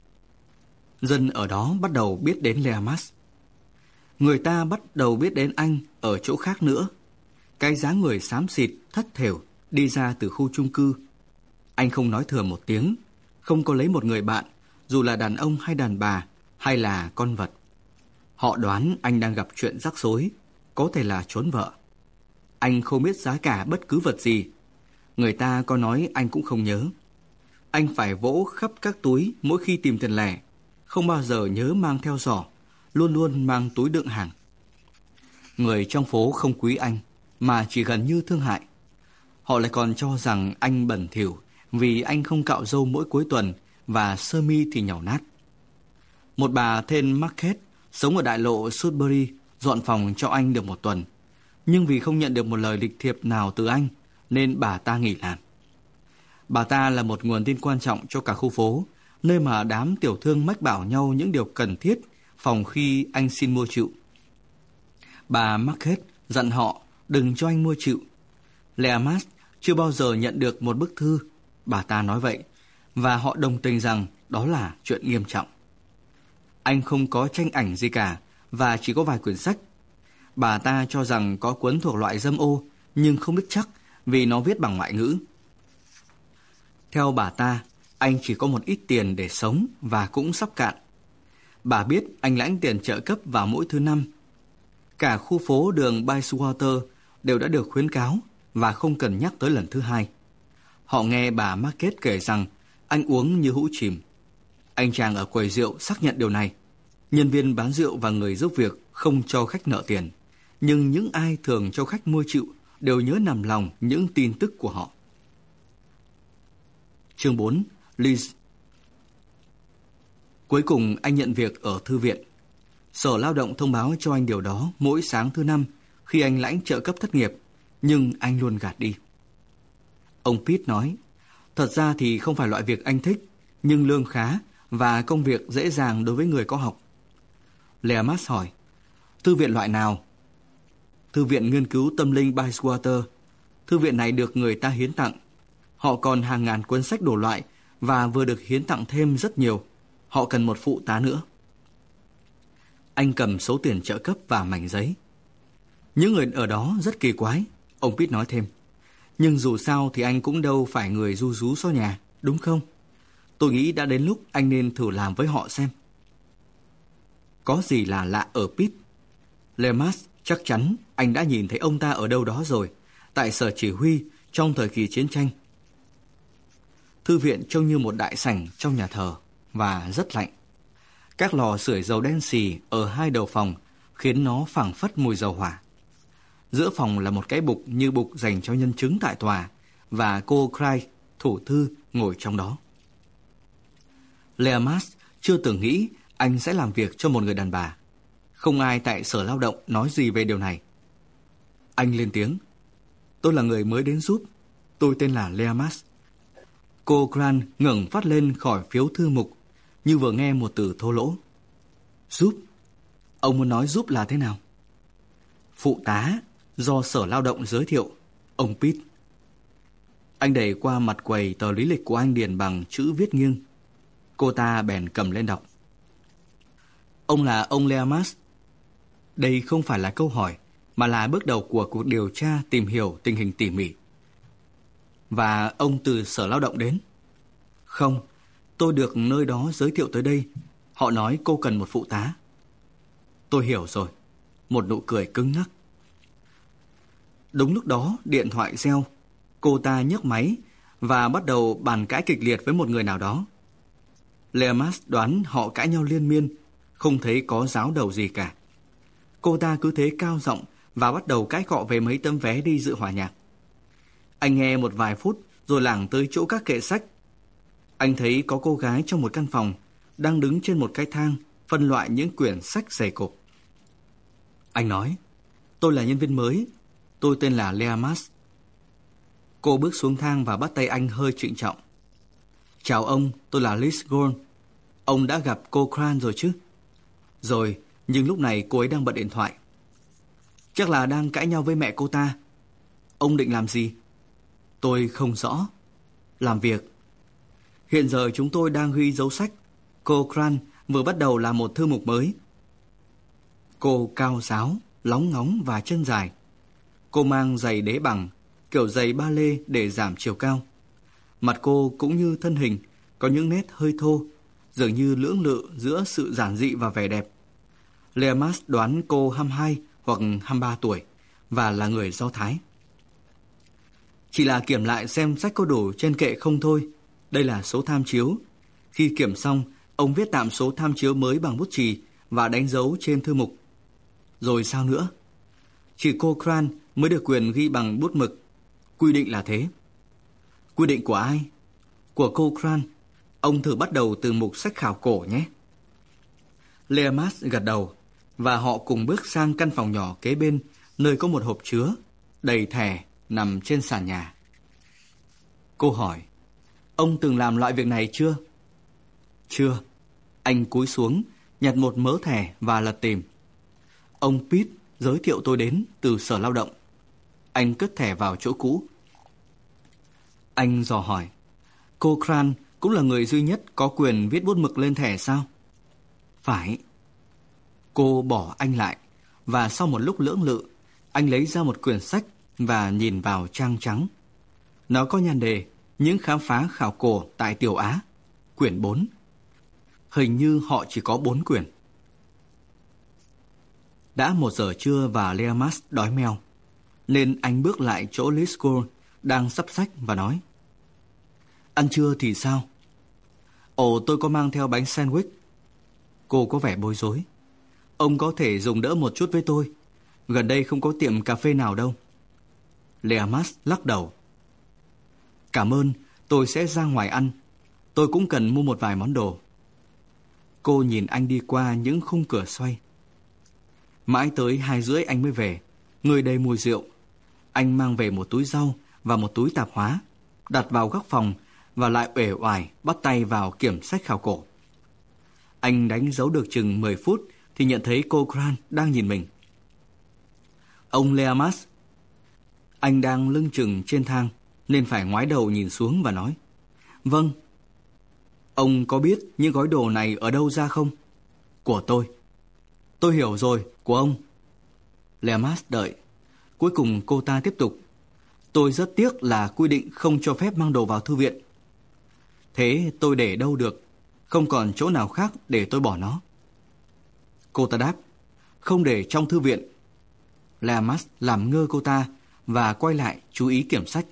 Dân ở đó bắt đầu biết đến Leamas. Người ta bắt đầu biết đến anh ở chỗ khác nữa. Cái dáng người xám xịt, thất thểu đi ra từ khu chung cư. Anh không nói thừa một tiếng, không có lấy một người bạn, dù là đàn ông hay đàn bà, hay là con vật. Họ đoán anh đang gặp chuyện rắc rối, có thể là trốn vợ. Anh không biết giá cả bất cứ vật gì. Người ta có nói anh cũng không nhớ. Anh phải vỗ khắp các túi mỗi khi tìm tiền lẻ, không bao giờ nhớ mang theo giỏ, luôn luôn mang túi đựng hàng. Người trong phố không quý anh, mà chỉ gần như thương hại. Họ lại còn cho rằng anh bẩn thỉu vì anh không cạo râu mỗi cuối tuần và sơ mi thì nhàu nát. Một bà tên Market sống ở đại lộ Sudbury dọn phòng cho anh được một tuần, nhưng vì không nhận được một lời lịch thiệp nào từ anh nên bà ta nghỉ làm. Bà ta là một nguồn tin quan trọng cho cả khu phố, nơi mà đám tiểu thương mách bảo nhau những điều cần thiết phòng khi anh xin mua chịu. Bà Market dặn họ đừng cho anh mua chịu. Leamas chưa bao giờ nhận được một bức thư, bà ta nói vậy, và họ đồng tình rằng đó là chuyện nghiêm trọng. Anh không có tranh ảnh gì cả và chỉ có vài quyển sách. Bà ta cho rằng có cuốn thuộc loại dâm ô, nhưng không biết chắc vì nó viết bằng ngoại ngữ. Theo bà ta, anh chỉ có một ít tiền để sống và cũng sắp cạn. Bà biết anh lãnh tiền trợ cấp vào mỗi thứ năm. Cả khu phố đường Bayswater đều đã được khuyến cáo và không cần nhắc tới lần thứ hai. Họ nghe bà Market kể rằng anh uống như hũ chìm. Anh chàng ở quầy rượu xác nhận điều này. Nhân viên bán rượu và người giúp việc không cho khách nợ tiền, nhưng những ai thường cho khách mua chịu đều nhớ nằm lòng những tin tức của họ. Chương bốn. Liz. Cuối cùng anh nhận việc ở thư viện. Sở Lao động thông báo cho anh điều đó mỗi sáng thứ năm khi anh lãnh trợ cấp thất nghiệp, nhưng anh luôn gạt đi. Ông Pete nói, thật ra thì không phải loại việc anh thích, nhưng lương khá và công việc dễ dàng đối với người có học. Leamas hỏi, thư viện loại nào? Thư viện nghiên cứu tâm linh Bayswater. Thư viện này được người ta hiến tặng. Họ còn hàng ngàn cuốn sách đủ loại và vừa được hiến tặng thêm rất nhiều. Họ cần một phụ tá nữa. Anh cầm số tiền trợ cấp và mảnh giấy. Những người ở đó rất kỳ quái, ông Pete nói thêm. Nhưng dù sao thì anh cũng đâu phải người ru rú xó nhà, đúng không? Tôi nghĩ đã đến lúc anh nên thử làm với họ xem. Có gì là lạ ở Pete? Leamas chắc chắn anh đã nhìn thấy ông ta ở đâu đó rồi, tại sở chỉ huy trong thời kỳ chiến tranh. Thư viện trông như một đại sảnh trong nhà thờ và rất lạnh. Các lò sưởi dầu đen xì ở hai đầu phòng khiến nó phảng phất mùi dầu hỏa. Giữa phòng là một cái bục như bục dành cho nhân chứng tại tòa, và cô Craig, thủ thư, ngồi trong đó. Leamas chưa từng nghĩ anh sẽ làm việc cho một người đàn bà. Không ai tại Sở Lao động nói gì về điều này. Anh lên tiếng, tôi là người mới đến giúp, tôi tên là Leamas. Cô Grant ngẩng phát lên khỏi phiếu thư mục, như vừa nghe một từ thô lỗ. Giúp? Ông muốn nói giúp là thế nào? Phụ tá, do Sở Lao động giới thiệu, ông Pete. Anh đẩy qua mặt quầy tờ lý lịch của anh điền bằng chữ viết nghiêng. Cô ta bèn cầm lên đọc. Ông là ông Leamas. Đây không phải là câu hỏi, mà là bước đầu của cuộc điều tra tìm hiểu tình hình tỉ mỉ. Và ông từ Sở Lao động đến? Không, tôi được nơi đó giới thiệu tới đây. Họ nói cô cần một phụ tá. Tôi hiểu rồi. Một nụ cười cứng ngắc. Đúng lúc đó điện thoại reo. Cô ta nhấc máy và bắt đầu bàn cãi kịch liệt với một người nào đó. Leamas đoán họ cãi nhau liên miên, không thấy có giáo đầu gì cả. Cô ta cứ thế cao giọng và bắt đầu cãi cọ về mấy tấm vé đi dự hòa nhạc. Anh nghe một vài phút rồi lảng tới chỗ các kệ sách. Anh thấy có cô gái trong một căn phòng đang đứng trên một cái thang phân loại những quyển sách dày cộp. Anh nói, tôi là nhân viên mới, tôi tên là Leamas. Cô bước xuống thang và bắt tay anh hơi trịnh trọng. Chào ông, tôi là Liz Gold. Ông đã gặp cô Cran rồi chứ? Rồi, nhưng lúc này cô ấy đang bận điện thoại. Chắc là đang cãi nhau với mẹ cô ta. Ông định làm gì? Tôi không rõ. Làm việc. Hiện giờ chúng tôi đang ghi dấu sách. Cô Cran vừa bắt đầu làm một thư mục mới. Cô cao ráo, lóng ngóng và chân dài. Cô mang giày đế bằng, kiểu giày ba lê để giảm chiều cao. Mặt cô cũng như thân hình có những nét hơi thô, dường như lưỡng lự giữa sự giản dị và vẻ đẹp. Leamas đoán cô hai mươi hai hoặc hai mươi ba tuổi và là người Do Thái. Chỉ là kiểm lại xem sách có đủ trên kệ không thôi. Đây là số tham chiếu. Khi kiểm xong, ông viết tạm số tham chiếu mới bằng bút chì và đánh dấu trên thư mục. Rồi sao nữa? Chỉ cô Cran mới được quyền ghi bằng bút mực. Quy định là thế. Quy định của ai? Của cô Cran. Ông thử bắt đầu từ mục sách khảo cổ nhé. Leamas gật đầu, và họ cùng bước sang căn phòng nhỏ kế bên, nơi có một hộp chứa đầy thẻ nằm trên sàn nhà. Cô hỏi, ông từng làm loại việc này chưa? Chưa. Anh cúi xuống, nhặt một mớ thẻ và lật tìm. Ông Pitt giới thiệu tôi đến từ Sở Lao động. Anh cất thẻ vào chỗ cũ. Anh dò hỏi, cô Cran cũng là người duy nhất có quyền viết bút mực lên thẻ sao? Phải. Cô bỏ anh lại, và sau một lúc lưỡng lự, anh lấy ra một quyển sách và nhìn vào trang trắng. Nó có nhan đề Những khám phá khảo cổ tại Tiểu Á, quyển bốn. Hình như họ chỉ có bốn quyển. Đã một giờ trưa và Leamas đói meo, nên anh bước lại chỗ Lisco đang sắp sách và nói, ăn trưa thì sao? Ồ, tôi có mang theo bánh sandwich. Cô có vẻ bối rối. Ông có thể dùng đỡ một chút với tôi. Gần đây không có tiệm cà phê nào đâu. Leamas lắc đầu. Cảm ơn, tôi sẽ ra ngoài ăn. Tôi cũng cần mua một vài món đồ. Cô nhìn anh đi qua những khung cửa xoay. Mãi tới hai rưỡi anh mới về, người đầy mùi rượu. Anh mang về một túi rau và một túi tạp hóa, đặt vào góc phòng và lại uể oải bắt tay vào kiểm sách khảo cổ. Anh đánh dấu được chừng mười phút thì nhận thấy cô Cran đang nhìn mình. Ông Leamas. Anh đang lưng chừng trên thang nên phải ngoái đầu nhìn xuống và nói, vâng. Ông có biết những gói đồ này ở đâu ra không? Của tôi. Tôi hiểu rồi, của ông. Leamas đợi. Cuối cùng cô ta tiếp tục. Tôi rất tiếc là quy định không cho phép mang đồ vào thư viện. Thế tôi để đâu được? Không còn chỗ nào khác để tôi bỏ nó. Cô ta đáp, không để trong thư viện. Leamas làm ngơ cô ta và quay lại chú ý kiểm sách.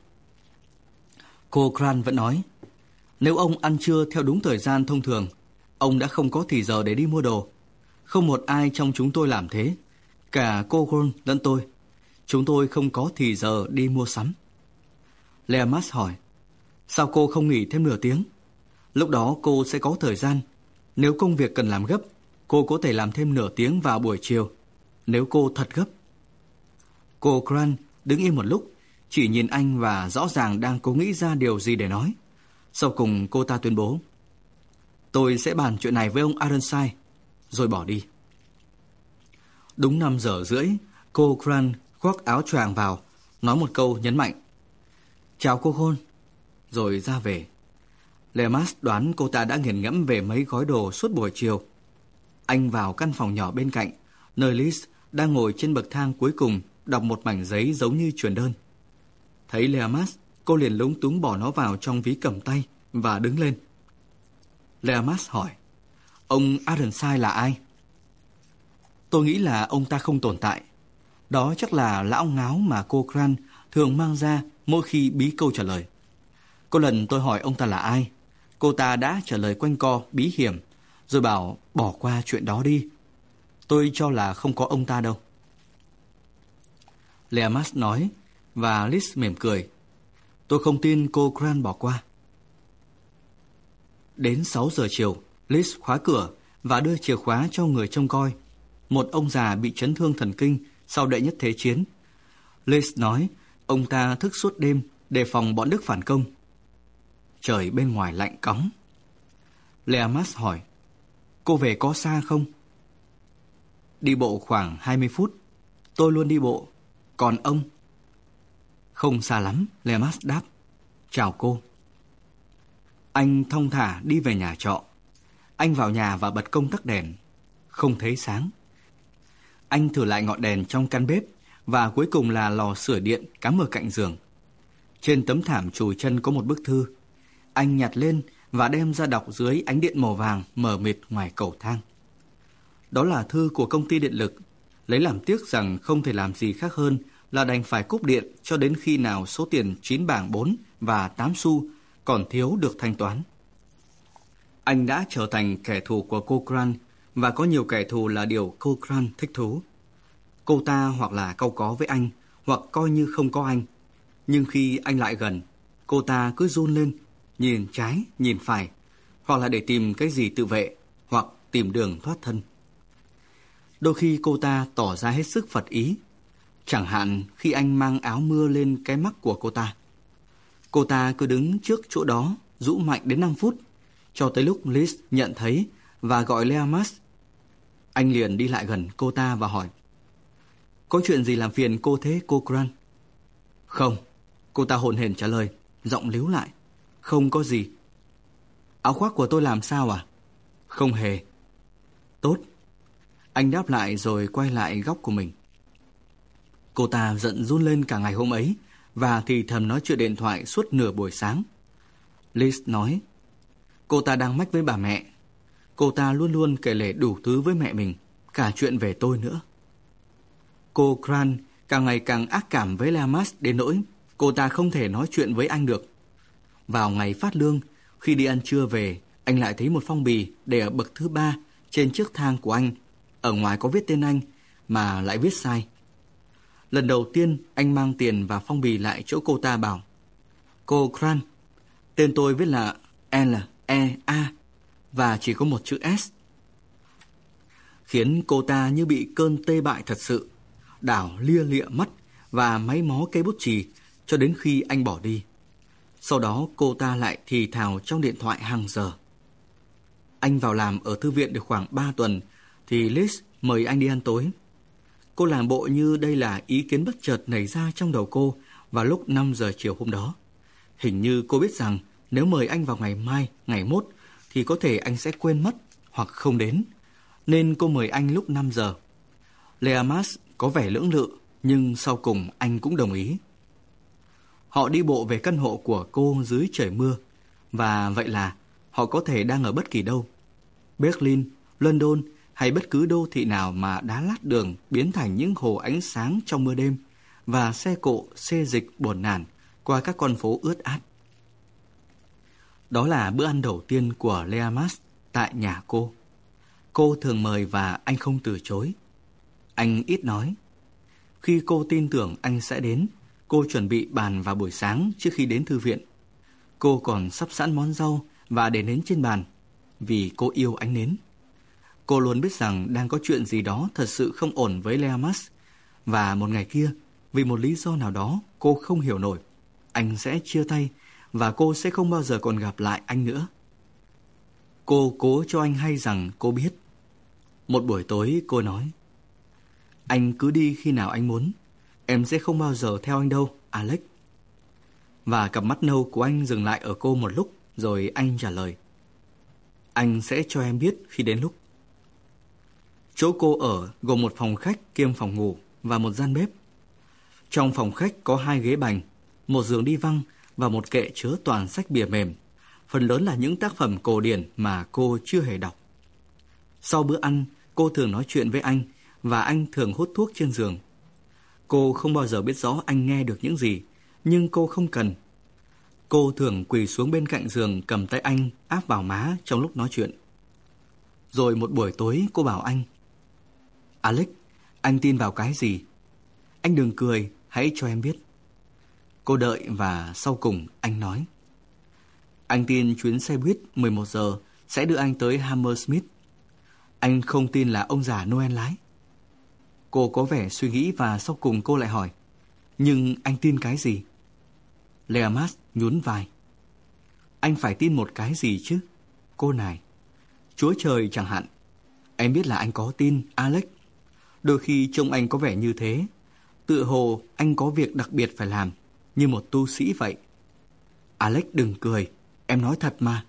Cô Cran vẫn nói, nếu ông ăn trưa theo đúng thời gian thông thường, ông đã không có thì giờ để đi mua đồ. Không một ai trong chúng tôi làm thế, cả cô Cran lẫn tôi. Chúng tôi không có thì giờ đi mua sắm. Leamas hỏi, sao cô không nghỉ thêm nửa tiếng? Lúc đó cô sẽ có thời gian. Nếu công việc cần làm gấp, cô có thể làm thêm nửa tiếng vào buổi chiều. Nếu cô thật gấp. Cô Cran đứng im một lúc, chỉ nhìn anh và rõ ràng đang cố nghĩ ra điều gì để nói. Sau cùng cô ta tuyên bố, tôi sẽ bàn chuyện này với ông Ironside, rồi bỏ đi. Đúng năm giờ rưỡi, cô Cran khoác áo choàng vào, nói một câu nhấn mạnh, chào cô Hôn, rồi ra về. Leamas đoán cô ta đã nghiền ngẫm về mấy gói đồ suốt buổi chiều. Anh vào căn phòng nhỏ bên cạnh, nơi Liz đang ngồi trên bậc thang cuối cùng đọc một mảnh giấy giống như truyền đơn. Thấy Leamas, cô liền lúng túng bỏ nó vào trong ví cầm tay và đứng lên. Leamas hỏi, ông Ironside là ai? Tôi nghĩ là ông ta không tồn tại. Đó chắc là lão ngáo mà cô Cran thường mang ra mỗi khi bí câu trả lời. Có lần tôi hỏi ông ta là ai, cô ta đã trả lời quanh co bí hiểm, rồi bảo bỏ qua chuyện đó đi. Tôi cho là không có ông ta đâu. Leamas nói, và Liz mỉm cười. Tôi không tin cô Cran bỏ qua. Đến sáu giờ chiều, Liz khóa cửa và đưa chìa khóa cho người trông coi, một ông già bị chấn thương thần kinh sau đệ nhất thế chiến. Liz nói ông ta thức suốt đêm đề phòng bọn Đức phản công. Trời bên ngoài lạnh cóng. Leamas hỏi, Cô về có xa không? Đi bộ khoảng hai mươi phút. Tôi luôn đi bộ. Còn ông? Không xa lắm, Leamas đáp. Chào cô. Anh thong thả đi về nhà trọ. Anh vào nhà và bật công tắc đèn. Không thấy sáng. Anh thử lại ngọn đèn trong căn bếp và cuối cùng là lò sưởi điện cắm ở cạnh giường. Trên tấm thảm chùi chân có một bức thư. Anh nhặt lên và đem ra đọc dưới ánh điện màu vàng mờ mịt ngoài cầu thang. Đó là thư của công ty điện lực. Lấy làm tiếc rằng không thể làm gì khác hơn là đành phải cúp điện cho đến khi nào số tiền chín bảng bốn và tám xu còn thiếu được thanh toán. Anh đã trở thành kẻ thù của cô Grant, và có nhiều kẻ thù là điều cô Grant thích thú. Cô ta hoặc là cau có với anh, hoặc coi như không có anh. Nhưng khi anh lại gần, cô ta cứ run lên, nhìn trái, nhìn phải, hoặc là để tìm cái gì tự vệ, hoặc tìm đường thoát thân. Đôi khi cô ta tỏ ra hết sức phật ý, chẳng hạn khi anh mang áo mưa lên cái mắt của cô ta. Cô ta cứ đứng trước chỗ đó, rũ mạnh đến năm phút, cho tới lúc Liz nhận thấy và gọi Leamas. Anh liền đi lại gần cô ta và hỏi: Có chuyện gì làm phiền cô thế, cô Grant? Không, cô ta hồn hển trả lời, giọng líu lại. Không có gì. Áo khoác của tôi làm sao à? Không hề. Tốt. Anh đáp lại rồi quay lại góc của mình. Cô ta giận run lên cả ngày hôm ấy và thì thầm nói chuyện điện thoại suốt nửa buổi sáng. Liz nói cô ta đang mách với bà mẹ. Cô ta luôn luôn kể lể đủ thứ với mẹ mình, cả chuyện về tôi nữa. Cô Grant càng ngày càng ác cảm với Leamas đến nỗi cô ta không thể nói chuyện với anh được. Vào ngày phát lương, khi đi ăn trưa về, anh lại thấy một phong bì để ở bậc thứ ba trên chiếc thang của anh. Ở ngoài có viết tên anh mà lại viết sai. Lần đầu tiên anh mang tiền và phong bì lại chỗ cô ta bảo: Cô Grant, tên tôi viết là L E A và chỉ có một chữ S. Khiến cô ta như bị cơn tê bại thật sự, đảo lia lịa mắt và máy mó cây bút chì cho đến khi anh bỏ đi. Sau đó cô ta lại thì thào trong điện thoại hàng giờ. Anh vào làm ở thư viện được khoảng ba tuần thì Liz mời anh đi ăn tối. Cô làm bộ như đây là ý kiến bất chợt nảy ra trong đầu cô vào lúc năm giờ chiều hôm đó. Hình như cô biết rằng nếu mời anh vào ngày mai, ngày mốt thì có thể anh sẽ quên mất hoặc không đến, nên cô mời anh lúc năm giờ. Leamas có vẻ lưỡng lự, nhưng sau cùng anh cũng đồng ý. Họ đi bộ về căn hộ của cô dưới trời mưa, và vậy là họ có thể đang ở bất kỳ đâu. Berlin, London hay bất cứ đô thị nào mà đá lát đường biến thành những hồ ánh sáng trong mưa đêm và xe cộ xê dịch buồn nản qua các con phố ướt át. Đó là bữa ăn đầu tiên của Leamas tại nhà cô. Cô thường mời và anh không từ chối. Anh ít nói. Khi cô tin tưởng anh sẽ đến, cô chuẩn bị bàn vào buổi sáng trước khi đến thư viện. Cô còn sắp sẵn món rau và để nến trên bàn, vì cô yêu ánh nến. Cô luôn biết rằng đang có chuyện gì đó thật sự không ổn với Leamas, và một ngày kia, vì một lý do nào đó cô không hiểu nổi, anh sẽ chia tay và cô sẽ không bao giờ còn gặp lại anh nữa. Cô cố cho anh hay rằng cô biết. Một buổi tối cô nói: Anh cứ đi khi nào anh muốn, em sẽ không bao giờ theo anh đâu, Alex. Và cặp mắt nâu của anh dừng lại ở cô một lúc, rồi anh trả lời: Anh sẽ cho em biết khi đến lúc. Chỗ cô ở gồm một phòng khách kiêm phòng ngủ và một gian bếp. Trong phòng khách có hai ghế bành, một giường đi văng và một kệ chứa toàn sách bìa mềm, phần lớn là những tác phẩm cổ điển mà cô chưa hề đọc. Sau bữa ăn, cô thường nói chuyện với anh và anh thường hút thuốc trên giường. Cô không bao giờ biết rõ anh nghe được những gì, nhưng cô không cần. Cô thường quỳ xuống bên cạnh giường cầm tay anh áp vào má trong lúc nói chuyện. Rồi một buổi tối cô bảo anh: Alex, anh tin vào cái gì? Anh đừng cười, hãy cho em biết. Cô đợi và sau cùng anh nói: Anh tin chuyến xe buýt mười một giờ sẽ đưa anh tới Hammersmith. Anh không tin là ông già Noel lái. Cô có vẻ suy nghĩ và sau cùng cô lại hỏi: Nhưng anh tin cái gì? Leamas nhún vai: Anh phải tin một cái gì chứ, cô này. Chúa trời chẳng hạn, Em biết là anh có tin, Alex. Đôi khi trông anh có vẻ như thế. Tựa hồ anh có việc đặc biệt phải làm, như một tu sĩ vậy. Alex đừng cười, em nói thật mà.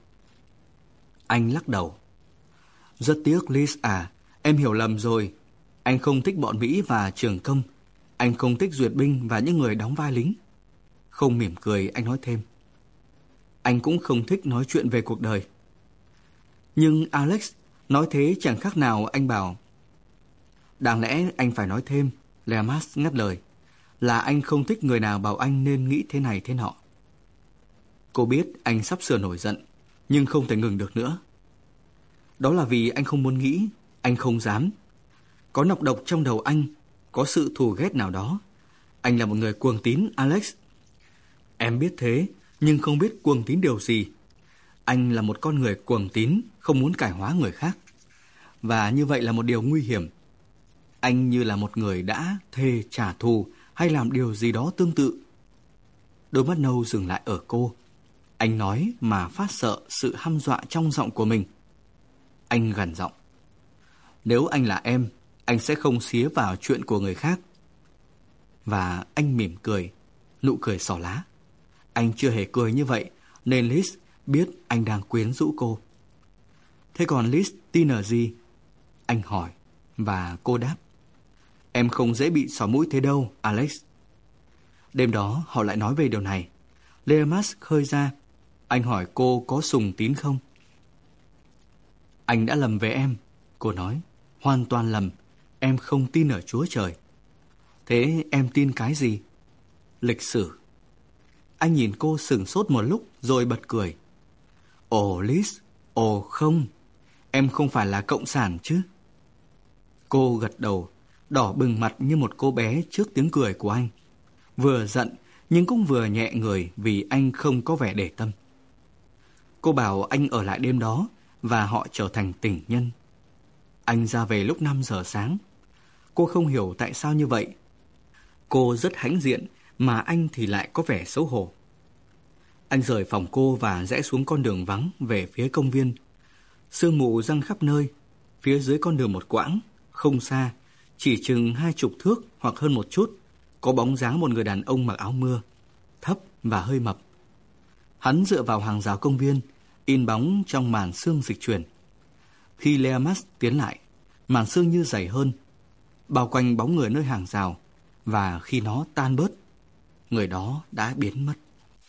Anh lắc đầu. Rất tiếc Liz à, em hiểu lầm rồi. Anh không thích bọn Mỹ và trường công. Anh không thích duyệt binh và những người đóng vai lính. Không mỉm cười, anh nói thêm. Anh cũng không thích nói chuyện về cuộc đời. Nhưng Alex, nói thế chẳng khác nào anh bảo. Đáng lẽ anh phải nói thêm, Leamas ngắt lời, là anh không thích người nào bảo anh nên nghĩ thế này thế nọ. Cô biết anh sắp sửa nổi giận, nhưng không thể ngừng được nữa. Đó là vì anh không muốn nghĩ, anh không dám. Có nọc độc trong đầu anh, có sự thù ghét nào đó. Anh là một người cuồng tín, Alex. Em biết thế, nhưng không biết cuồng tín điều gì. Anh là một con người cuồng tín, không muốn cải hóa người khác. Và như vậy là một điều nguy hiểm. Anh như là một người đã thề trả thù hay làm điều gì đó tương tự. Đôi mắt nâu dừng lại ở cô. Anh nói mà phát sợ sự hăm dọa trong giọng của mình. Anh gằn giọng. Nếu anh là em, anh sẽ không xía vào chuyện của người khác. Và anh mỉm cười, nụ cười xỏ lá. Anh chưa hề cười như vậy, nên Liz biết anh đang quyến rũ cô. Thế còn Liz tin ở gì? Anh hỏi, và cô đáp. Em không dễ bị xỏ mũi thế đâu, Alex. Đêm đó họ lại nói về điều này. Leamas khơi ra. Anh hỏi cô có sùng tín không? Anh đã lầm về em, cô nói. Hoàn toàn lầm. Em không tin ở Chúa Trời. Thế em tin cái gì? Lịch sử. Anh nhìn cô sửng sốt một lúc rồi bật cười. Ồ Liz, ồ không, em không phải là cộng sản chứ? Cô gật đầu, đỏ bừng mặt như một cô bé trước tiếng cười của anh. Vừa giận nhưng cũng vừa nhẹ người vì anh không có vẻ để tâm. Cô bảo anh ở lại đêm đó và họ trở thành tình nhân. Anh ra về lúc năm giờ sáng. Cô không hiểu tại sao như vậy. Cô rất hãnh diện mà anh thì lại có vẻ xấu hổ. Anh rời phòng cô và rẽ xuống con đường vắng về phía công viên. Sương mù giăng khắp nơi. Phía dưới con đường một quãng, không xa, chỉ chừng hai chục thước hoặc hơn một chút, có bóng dáng một người đàn ông mặc áo mưa, thấp và hơi mập. Hắn dựa vào hàng rào công viên, in bóng trong màn sương dịch chuyển. Khi Leamas tiến lại, màn sương như dày hơn, bao quanh bóng người nơi hàng rào, và khi nó tan bớt, người đó đã biến mất.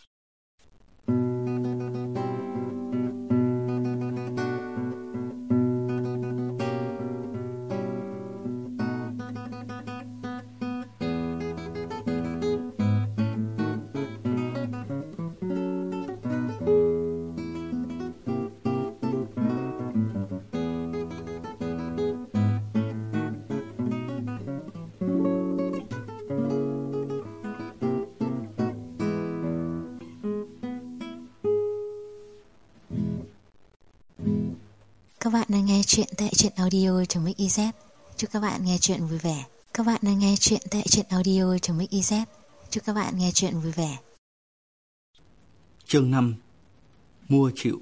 Các bạn đang nghe chuyện tại truyện audio.mixyz. Chúc các bạn nghe chuyện vui vẻ. Các bạn đang nghe chuyện tại truyện audio.mixyz. Chúc các bạn nghe chuyện vui vẻ. Chương năm. Mua chịu.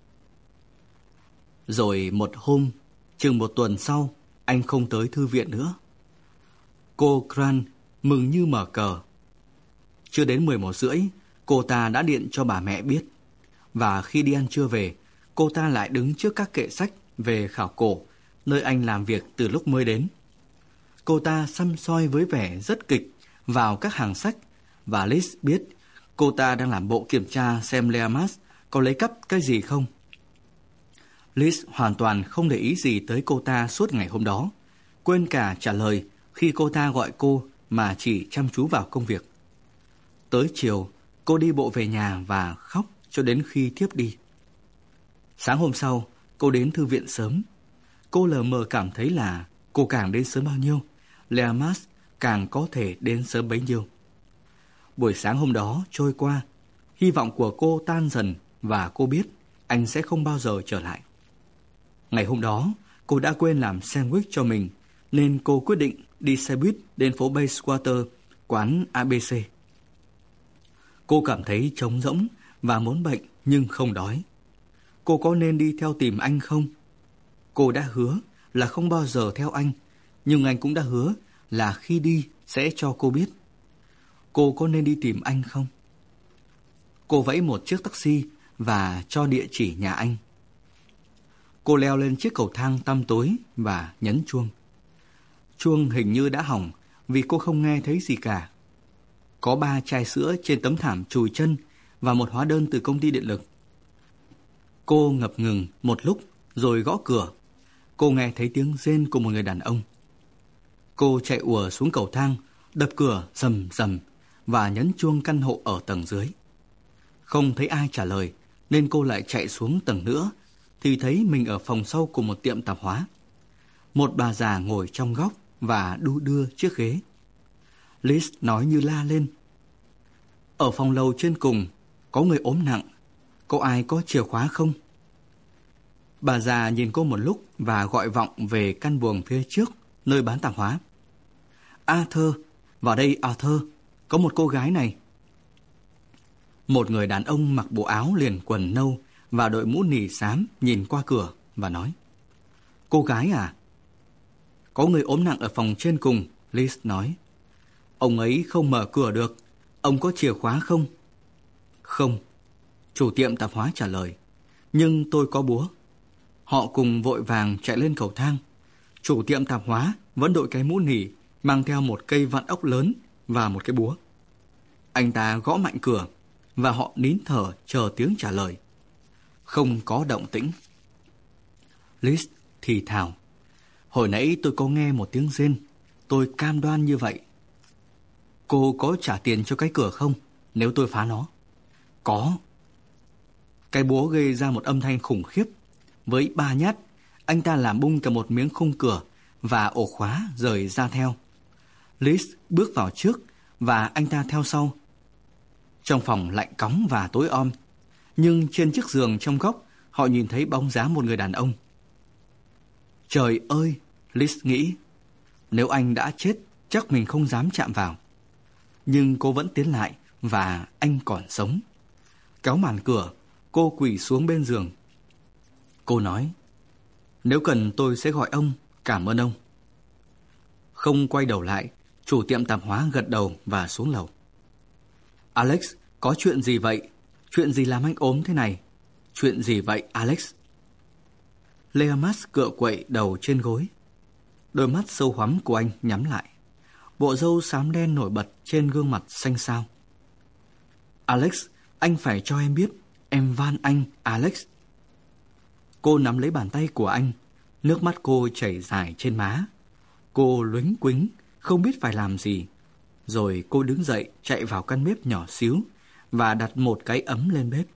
Rồi một hôm, chừng một tuần sau, anh không tới thư viện nữa. Cô Grant mừng như mở cờ. Chưa đến mười một rưỡi, cô ta đã điện cho bà mẹ biết. Và khi đi ăn trưa về, cô ta lại đứng trước các kệ sách về khảo cổ, nơi anh làm việc từ lúc mới đến. Cô ta săm soi với vẻ rất kịch vào các hàng sách, và Liz biết cô ta đang làm bộ kiểm tra xem Leamas có lấy cắp cái gì không. Liz hoàn toàn không để ý gì tới cô ta suốt ngày hôm đó, quên cả trả lời khi cô ta gọi cô mà chỉ chăm chú vào công việc. Tới chiều, cô đi bộ về nhà và khóc cho đến khi thiếp đi. Sáng hôm sau, cô đến thư viện sớm. Cô lờ mờ cảm thấy là cô càng đến sớm bao nhiêu, Leamas càng có thể đến sớm bấy nhiêu. Buổi sáng hôm đó trôi qua, hy vọng của cô tan dần và cô biết anh sẽ không bao giờ trở lại. Ngày hôm đó, cô đã quên làm sandwich cho mình, nên cô quyết định đi xe buýt đến phố Bayswater, quán a bê xê. Cô cảm thấy trống rỗng và muốn bệnh nhưng không đói. Cô có nên đi theo tìm anh không? Cô đã hứa là không bao giờ theo anh, nhưng anh cũng đã hứa là khi đi sẽ cho cô biết. Cô có nên đi tìm anh không? Cô vẫy một chiếc taxi và cho địa chỉ nhà anh. Cô leo lên chiếc cầu thang tăm tối và nhấn chuông. Chuông hình như đã hỏng vì cô không nghe thấy gì cả. Có ba chai sữa trên tấm thảm chùi chân và một hóa đơn từ công ty điện lực. Cô ngập ngừng một lúc rồi gõ cửa. Cô nghe thấy tiếng rên của một người đàn ông. Cô chạy ùa xuống cầu thang, đập cửa rầm rầm và nhấn chuông căn hộ ở tầng dưới. Không thấy ai trả lời nên cô lại chạy xuống tầng nữa thì thấy mình ở phòng sau của một tiệm tạp hóa. Một bà già ngồi trong góc và đu đưa chiếc ghế. Liz nói như la lên: "Ở phòng lầu trên cùng có người ốm nặng, có ai có chìa khóa không?" Bà già nhìn cô một lúc và gọi vọng về căn buồng phía trước nơi bán tạp hóa: "Arthur, vào đây Arthur, có một cô gái này." Một người đàn ông mặc bộ áo liền quần nâu và đội mũ nỉ xám nhìn qua cửa và nói: "Cô gái à?" "Có người ốm nặng ở phòng trên cùng," Liz nói. "Ông ấy không mở cửa được. Ông có chìa khóa không?" "Không," chủ tiệm tạp hóa trả lời. "Nhưng tôi có búa." Họ cùng vội vàng chạy lên cầu thang. Chủ tiệm tạp hóa vẫn đội cái mũ nỉ, mang theo một cây vặn ốc lớn và một cái búa. Anh ta gõ mạnh cửa và họ nín thở chờ tiếng trả lời. Không có động tĩnh. Liz thì thào: "Hồi nãy tôi có nghe một tiếng rên. Tôi cam đoan như vậy." "Cô có trả tiền cho cái cửa không nếu tôi phá nó?" "Có." Cái búa gây ra một âm thanh khủng khiếp. Với ba nhát, anh ta làm bung cả một miếng khung cửa và ổ khóa rời ra theo. Liz bước vào trước và anh ta theo sau. Trong phòng lạnh cóng và tối om, nhưng trên chiếc giường trong góc họ nhìn thấy bóng dáng một người đàn ông. Trời ơi, Liz nghĩ, nếu anh đã chết chắc mình không dám chạm vào. Nhưng cô vẫn tiến lại và anh còn sống. Kéo màn cửa, cô quỳ xuống bên giường. Cô nói: "Nếu cần tôi sẽ gọi ông, cảm ơn ông." Không quay đầu lại, chủ tiệm tạp hóa gật đầu và xuống lầu. "Alex, có chuyện gì vậy? Chuyện gì làm anh ốm thế này? Chuyện gì vậy Alex?" Leamas cựa quậy đầu trên gối. Đôi mắt sâu hoắm của anh nhắm lại. Bộ râu xám đen nổi bật trên gương mặt xanh xao. "Alex, anh phải cho em biết. Em van anh, Alex." Cô nắm lấy bàn tay của anh. Nước mắt cô chảy dài trên má. Cô luếnh quính, không biết phải làm gì. Rồi cô đứng dậy chạy vào căn bếp nhỏ xíu và đặt một cái ấm lên bếp.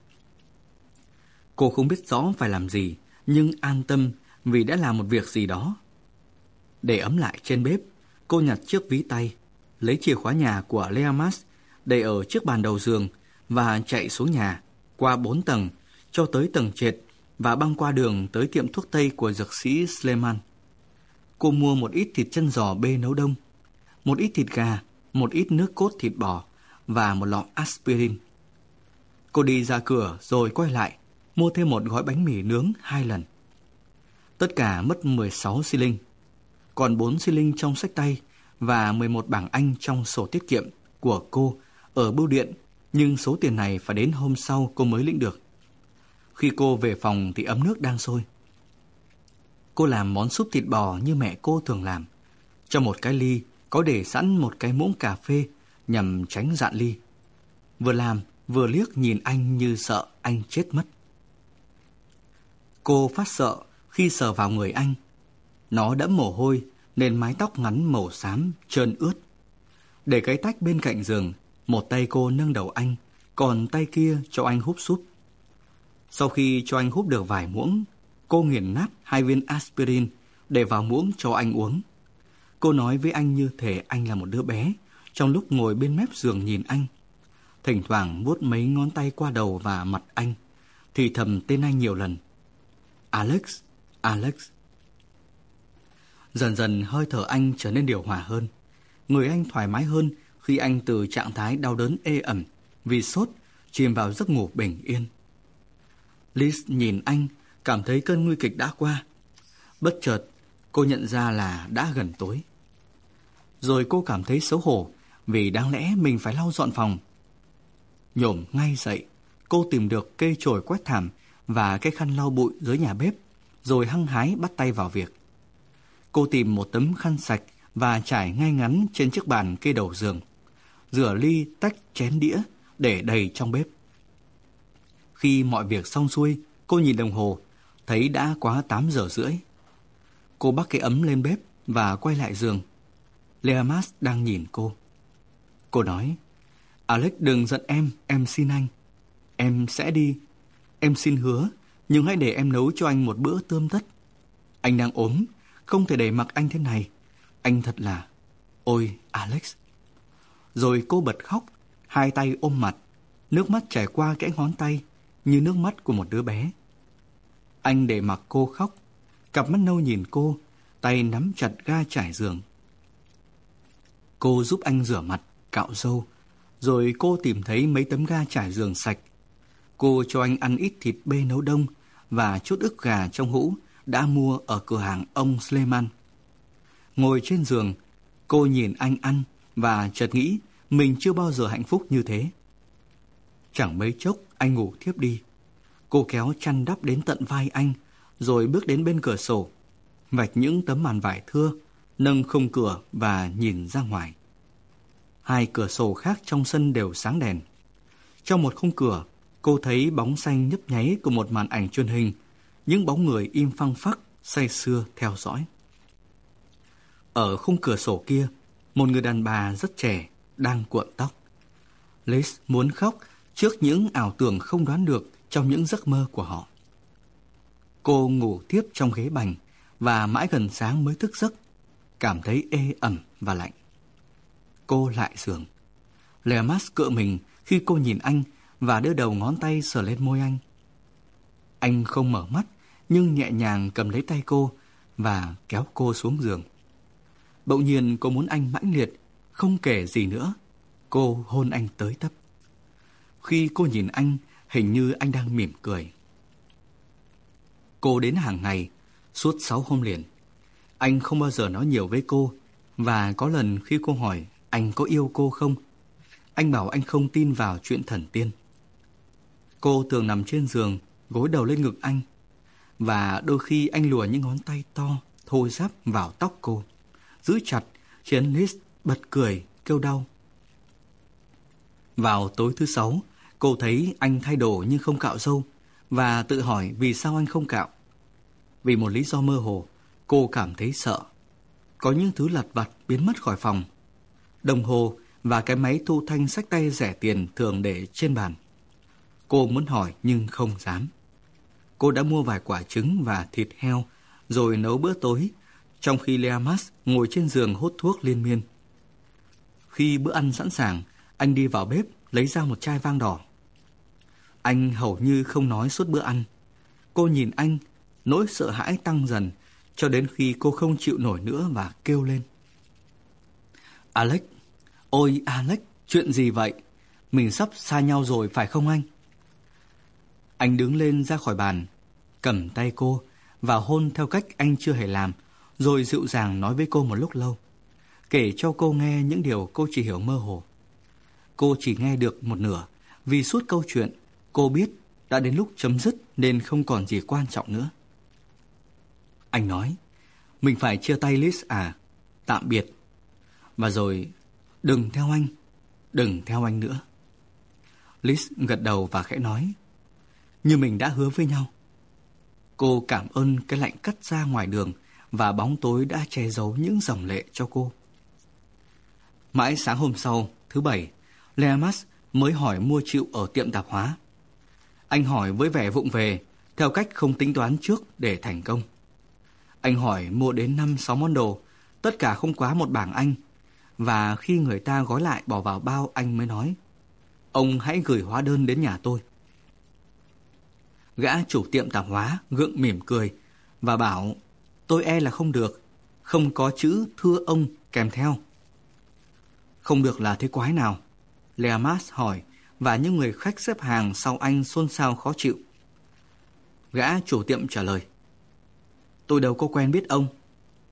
Cô không biết rõ phải làm gì, nhưng an tâm vì đã làm một việc gì đó. Để ấm lại trên bếp, cô nhặt chiếc ví tay, lấy chìa khóa nhà của Leamas để ở chiếc bàn đầu giường và chạy xuống nhà, qua bốn tầng, cho tới tầng trệt và băng qua đường tới tiệm thuốc tây của dược sĩ Sleman. Cô mua một ít thịt chân giò bê nấu đông, một ít thịt gà, một ít nước cốt thịt bò và một lọ aspirin. Cô đi ra cửa rồi quay lại, mua thêm một gói bánh mì nướng hai lần. Tất cả mất mười sáu xi linh, còn bốn xi linh trong xách tay và mười một bảng Anh trong sổ tiết kiệm của cô ở bưu điện, nhưng số tiền này phải đến hôm sau cô mới lĩnh được. Khi cô về phòng thì ấm nước đang sôi. Cô làm món súp thịt bò như mẹ cô thường làm. Trong một cái ly có để sẵn một cái muỗng cà phê nhằm tránh dạn ly. Vừa làm vừa liếc nhìn anh như sợ anh chết mất. Cô phát sợ khi sờ vào người anh. Nó đẫm mồ hôi nên mái tóc ngắn màu xám trơn ướt. Để cái tách bên cạnh giường, một tay cô nâng đầu anh, còn tay kia cho anh húp súp. Sau khi cho anh húp được vài muỗng, cô nghiền nát hai viên aspirin để vào muỗng cho anh uống. Cô nói với anh như thể anh là một đứa bé, trong lúc ngồi bên mép giường nhìn anh. Thỉnh thoảng vuốt mấy ngón tay qua đầu và mặt anh, thì thầm tên anh nhiều lần. Alex, Alex. Dần dần hơi thở anh trở nên điều hòa hơn. Người anh thoải mái hơn khi anh từ trạng thái đau đớn ê ẩm vì sốt chìm vào giấc ngủ bình yên. Liz nhìn anh, cảm thấy cơn nguy kịch đã qua. Bất chợt, Cô nhận ra là đã gần tối. Rồi cô cảm thấy xấu hổ vì đáng lẽ mình phải lau dọn phòng. Nhổm ngay dậy, cô tìm được cây chổi quét thảm và cái khăn lau bụi dưới nhà bếp, rồi hăng hái bắt tay vào việc. Cô tìm một tấm khăn sạch và trải ngay ngắn trên chiếc bàn kê đầu giường, rửa ly, tách, chén đĩa để đầy trong bếp. Khi mọi việc xong xuôi, cô nhìn đồng hồ, thấy đã quá tám giờ rưỡi. Cô bắc cái ấm lên bếp và quay lại giường. Leamas đang nhìn cô. Cô nói, Alex đừng giận em, em xin anh. Em sẽ đi. Em xin hứa, nhưng hãy để em nấu cho anh một bữa tươm tất. Anh đang ốm, không thể để mặc anh thế này. Anh thật là... Ôi, Alex. Rồi cô bật khóc, hai tay ôm mặt, nước mắt chảy qua kẽ ngón tay, như nước mắt của một đứa bé. Anh để mặc cô khóc, cặp mắt nâu nhìn cô, tay nắm chặt ga trải giường. Cô giúp anh rửa mặt, cạo râu, rồi cô tìm thấy mấy tấm ga trải giường sạch. Cô cho anh ăn ít thịt bê nấu đông và chút ức gà trong hũ đã mua ở cửa hàng ông Sleman. Ngồi trên giường, cô nhìn anh ăn và chợt nghĩ mình chưa bao giờ hạnh phúc như thế. Chẳng mấy chốc anh ngủ thiếp đi. Cô kéo chăn đắp đến tận vai anh, rồi bước đến bên cửa sổ, vạch những tấm màn vải thưa, nâng khung cửa và nhìn ra ngoài. Hai cửa sổ khác trong sân đều sáng đèn. Trong một khung cửa, cô thấy bóng xanh nhấp nháy của một màn ảnh truyền hình, những bóng người im phăng phắc, say sưa theo dõi. Ở khung cửa sổ kia, một người đàn bà rất trẻ đang cuộn tóc. Liz muốn khóc trước những ảo tưởng không đoán được trong những giấc mơ của họ. Cô ngủ tiếp trong ghế bành và mãi gần sáng mới thức giấc, cảm thấy ê ẩm và lạnh. Cô lại giường. Leamas cựa mình khi cô nhìn anh và đưa đầu ngón tay sờ lên môi anh. Anh không mở mắt, nhưng nhẹ nhàng cầm lấy tay cô và kéo cô xuống giường. Bỗng nhiên cô muốn anh mãnh liệt, không kể gì nữa. Cô hôn anh tới tấp. Khi cô nhìn anh, hình như anh đang mỉm cười. Cô đến hàng ngày, suốt sáu hôm liền. Anh không bao giờ nói nhiều với cô, và có lần khi cô hỏi anh có yêu cô không, anh bảo anh không tin vào chuyện thần tiên. Cô thường nằm trên giường, gối đầu lên ngực anh, và đôi khi anh lùa những ngón tay to, thô ráp vào tóc cô, giữ chặt, khiến Liz bật cười, kêu đau. Vào tối thứ sáu, cô thấy anh thay đồ nhưng không cạo râu, và tự hỏi vì sao anh không cạo. Vì một lý do mơ hồ, cô cảm thấy sợ. Có những thứ lặt vặt biến mất khỏi phòng. Đồng hồ và cái máy thu thanh xách tay rẻ tiền thường để trên bàn. Cô muốn hỏi nhưng không dám. Cô đã mua vài quả trứng và thịt heo, rồi nấu bữa tối, trong khi Leamas ngồi trên giường hút thuốc liên miên. Khi bữa ăn sẵn sàng, anh đi vào bếp lấy ra một chai vang đỏ. Anh hầu như không nói suốt bữa ăn. Cô nhìn anh, nỗi sợ hãi tăng dần, cho đến khi cô không chịu nổi nữa và kêu lên. Alex, ôi Alex, chuyện gì vậy? Mình sắp xa nhau rồi phải không anh? Anh đứng lên ra khỏi bàn, cầm tay cô và hôn theo cách anh chưa hề làm, rồi dịu dàng nói với cô một lúc lâu, kể cho cô nghe những điều cô chỉ hiểu mơ hồ. Cô chỉ nghe được một nửa, vì suốt câu chuyện cô biết đã đến lúc chấm dứt nên không còn gì quan trọng nữa. Anh nói, mình phải chia tay Liz à, tạm biệt. Và rồi, đừng theo anh, đừng theo anh nữa. Liz gật đầu và khẽ nói, như mình đã hứa với nhau. Cô cảm ơn cái lạnh cắt ra ngoài đường và bóng tối đã che giấu những dòng lệ cho cô. Mãi sáng hôm sau, thứ bảy, Leamas mới hỏi mua chịu ở tiệm tạp hóa. Anh hỏi với vẻ vụng về, theo cách không tính toán trước để thành công. Anh hỏi mua đến năm sáu món đồ, tất cả không quá một bảng Anh. Và khi người ta gói lại bỏ vào bao, anh mới nói, ông hãy gửi hóa đơn đến nhà tôi. Gã chủ tiệm tạp hóa gượng mỉm cười và bảo, tôi e là không được, không có chữ thưa ông kèm theo. Không được là thế quái nào? Leamas hỏi, và những người khách xếp hàng sau anh xôn xao khó chịu. Gã chủ tiệm trả lời, tôi đâu có quen biết ông.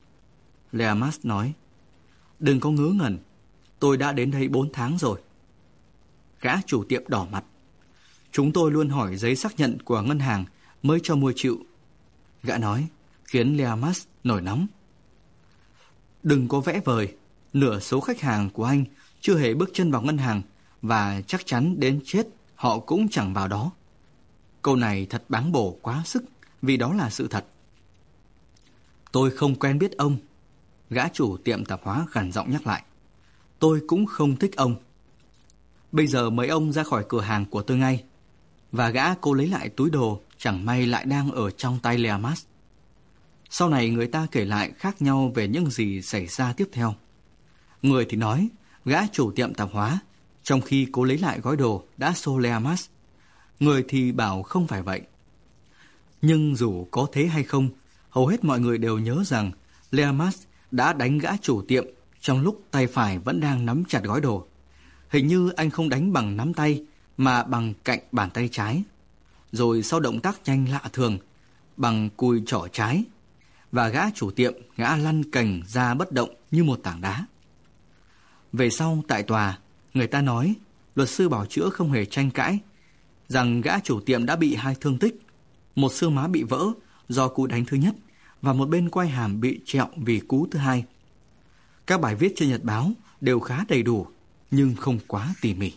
Leamas nói. Đừng có ngớ ngẩn, tôi đã đến đây bốn tháng rồi. Gã chủ tiệm đỏ mặt. Chúng tôi luôn hỏi giấy xác nhận của ngân hàng mới cho mua chịu. Gã nói, khiến Leamas nổi nóng. Đừng có vẽ vời, nửa số khách hàng của anh chưa hề bước chân vào ngân hàng và chắc chắn đến chết họ cũng chẳng vào đó. Câu này thật báng bổ quá sức vì đó là sự thật. Tôi không quen biết ông. Gã chủ tiệm tạp hóa gằn giọng nhắc lại. Tôi cũng không thích ông. Bây giờ mời ông ra khỏi cửa hàng của tôi ngay. Và gã cố lấy lại túi đồ chẳng may lại đang ở trong tay Leamas. Sau này người ta kể lại khác nhau về những gì xảy ra tiếp theo. Người thì nói gã chủ tiệm tạp hóa trong khi cố lấy lại gói đồ đã xô Leamas. Người thì bảo không phải vậy. Nhưng dù có thế hay không, hầu hết mọi người đều nhớ rằng Leamas đã đánh gã chủ tiệm trong lúc tay phải vẫn đang nắm chặt gói đồ. Hình như anh không đánh bằng nắm tay mà bằng cạnh bàn tay trái. Rồi sau động tác nhanh lạ thường, bằng cùi trỏ trái. Và gã chủ tiệm ngã lăn cành ra bất động như một tảng đá. Về sau tại tòa, người ta nói luật sư bảo chữa không hề tranh cãi rằng gã chủ tiệm đã bị hai thương tích. Một xương má bị vỡ do cú đánh thứ nhất và một bên quai hàm bị trẹo vì cú thứ hai. Các bài viết trên nhật báo đều khá đầy đủ nhưng không quá tỉ mỉ.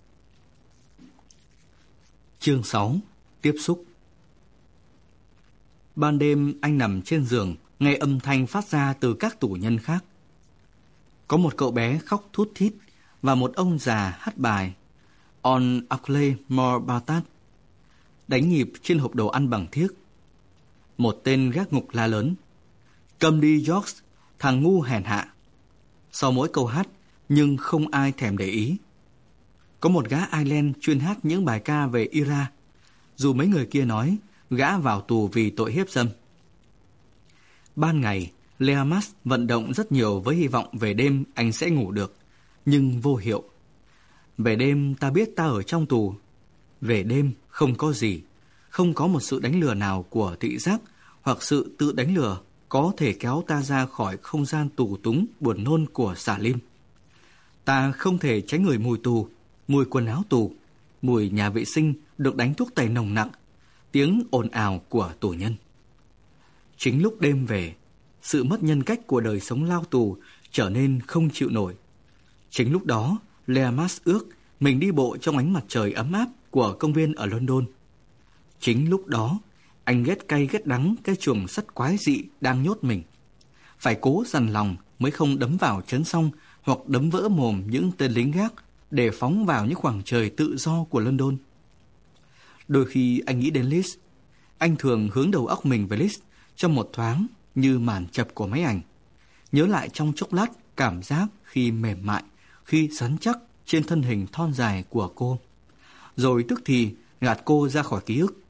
Chương sáu. Tiếp xúc. Ban đêm anh nằm trên giường nghe âm thanh phát ra từ các tù nhân khác. Có một cậu bé khóc thút thít và một ông già hát bài On Aclay More Batat đánh nhịp trên hộp đồ ăn bằng thiếc. Một tên gác ngục la lớn, câm đi George, thằng ngu hèn hạ. Sau mỗi câu hát, nhưng không ai thèm để ý. Có một gã Ireland chuyên hát những bài ca về Ira, dù mấy người kia nói gã vào tù vì tội hiếp dâm. Ban ngày, Leamas vận động rất nhiều với hy vọng về đêm anh sẽ ngủ được, nhưng vô hiệu. Về đêm ta biết ta ở trong tù. Về đêm không có gì, không có một sự đánh lừa nào của thị giác hoặc sự tự đánh lừa có thể kéo ta ra khỏi không gian tù túng buồn nôn của xà lim. Ta không thể tránh ngửi mùi tù, mùi quần áo tù, mùi nhà vệ sinh được đánh thuốc tẩy nồng nặc, tiếng ồn ào của tù nhân. Chính lúc đêm về, sự mất nhân cách của đời sống lao tù trở nên không chịu nổi. Chính lúc đó, Leamas ước mình đi bộ trong ánh mặt trời ấm áp của công viên ở London. Chính lúc đó, anh ghét cay ghét đắng cái chuồng sắt quái dị đang nhốt mình. Phải cố dằn lòng mới không đấm vào trấn song hoặc đấm vỡ mồm những tên lính gác để phóng vào những khoảng trời tự do của London. Đôi khi anh nghĩ đến Liz. Anh thường hướng đầu óc mình về Liz trong một thoáng như màn chập của máy ảnh. Nhớ lại trong chốc lát cảm giác khi mềm mại, khi rắn chắc trên thân hình thon dài của cô. Rồi tức thì gạt cô ra khỏi ký ức.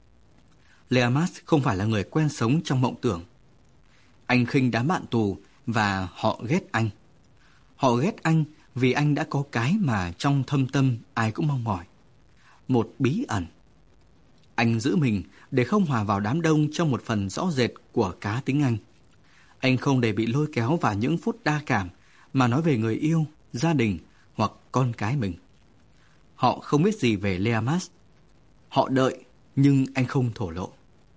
Leamas không phải là người quen sống trong mộng tưởng. Anh khinh đám bạn tù và họ ghét anh. Họ ghét anh vì anh đã có cái mà trong thâm tâm ai cũng mong mỏi. Một bí ẩn. Anh giữ mình để không hòa vào đám đông trong một phần rõ rệt của cá tính anh. Anh không để bị lôi kéo vào những phút đa cảm mà nói về người yêu, gia đình hoặc con cái mình. Họ không biết gì về Leamas. Họ đợi nhưng anh không thổ lộ.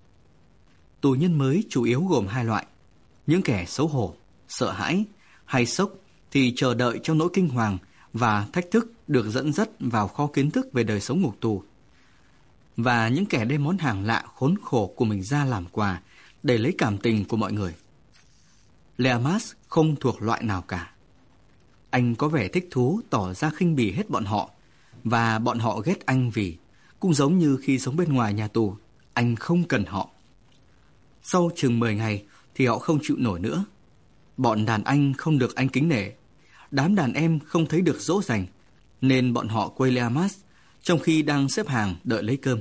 Tù nhân mới chủ yếu gồm hai loại. Những kẻ xấu hổ, sợ hãi hay sốc thì chờ đợi trong nỗi kinh hoàng và thách thức được dẫn dắt vào kho kiến thức về đời sống ngục tù. Và những kẻ đem món hàng lạ khốn khổ của mình ra làm quà để lấy cảm tình của mọi người. Leamas không thuộc loại nào cả. Anh có vẻ thích thú tỏ ra khinh bỉ hết bọn họ, và bọn họ ghét anh vì, cũng giống như khi sống bên ngoài nhà tù, anh không cần họ. Sau chừng mười ngày thì họ không chịu nổi nữa. Bọn đàn anh không được anh kính nể, đám đàn em không thấy được dỗ dành, nên bọn họ quây Leamas trong khi đang xếp hàng đợi lấy cơm.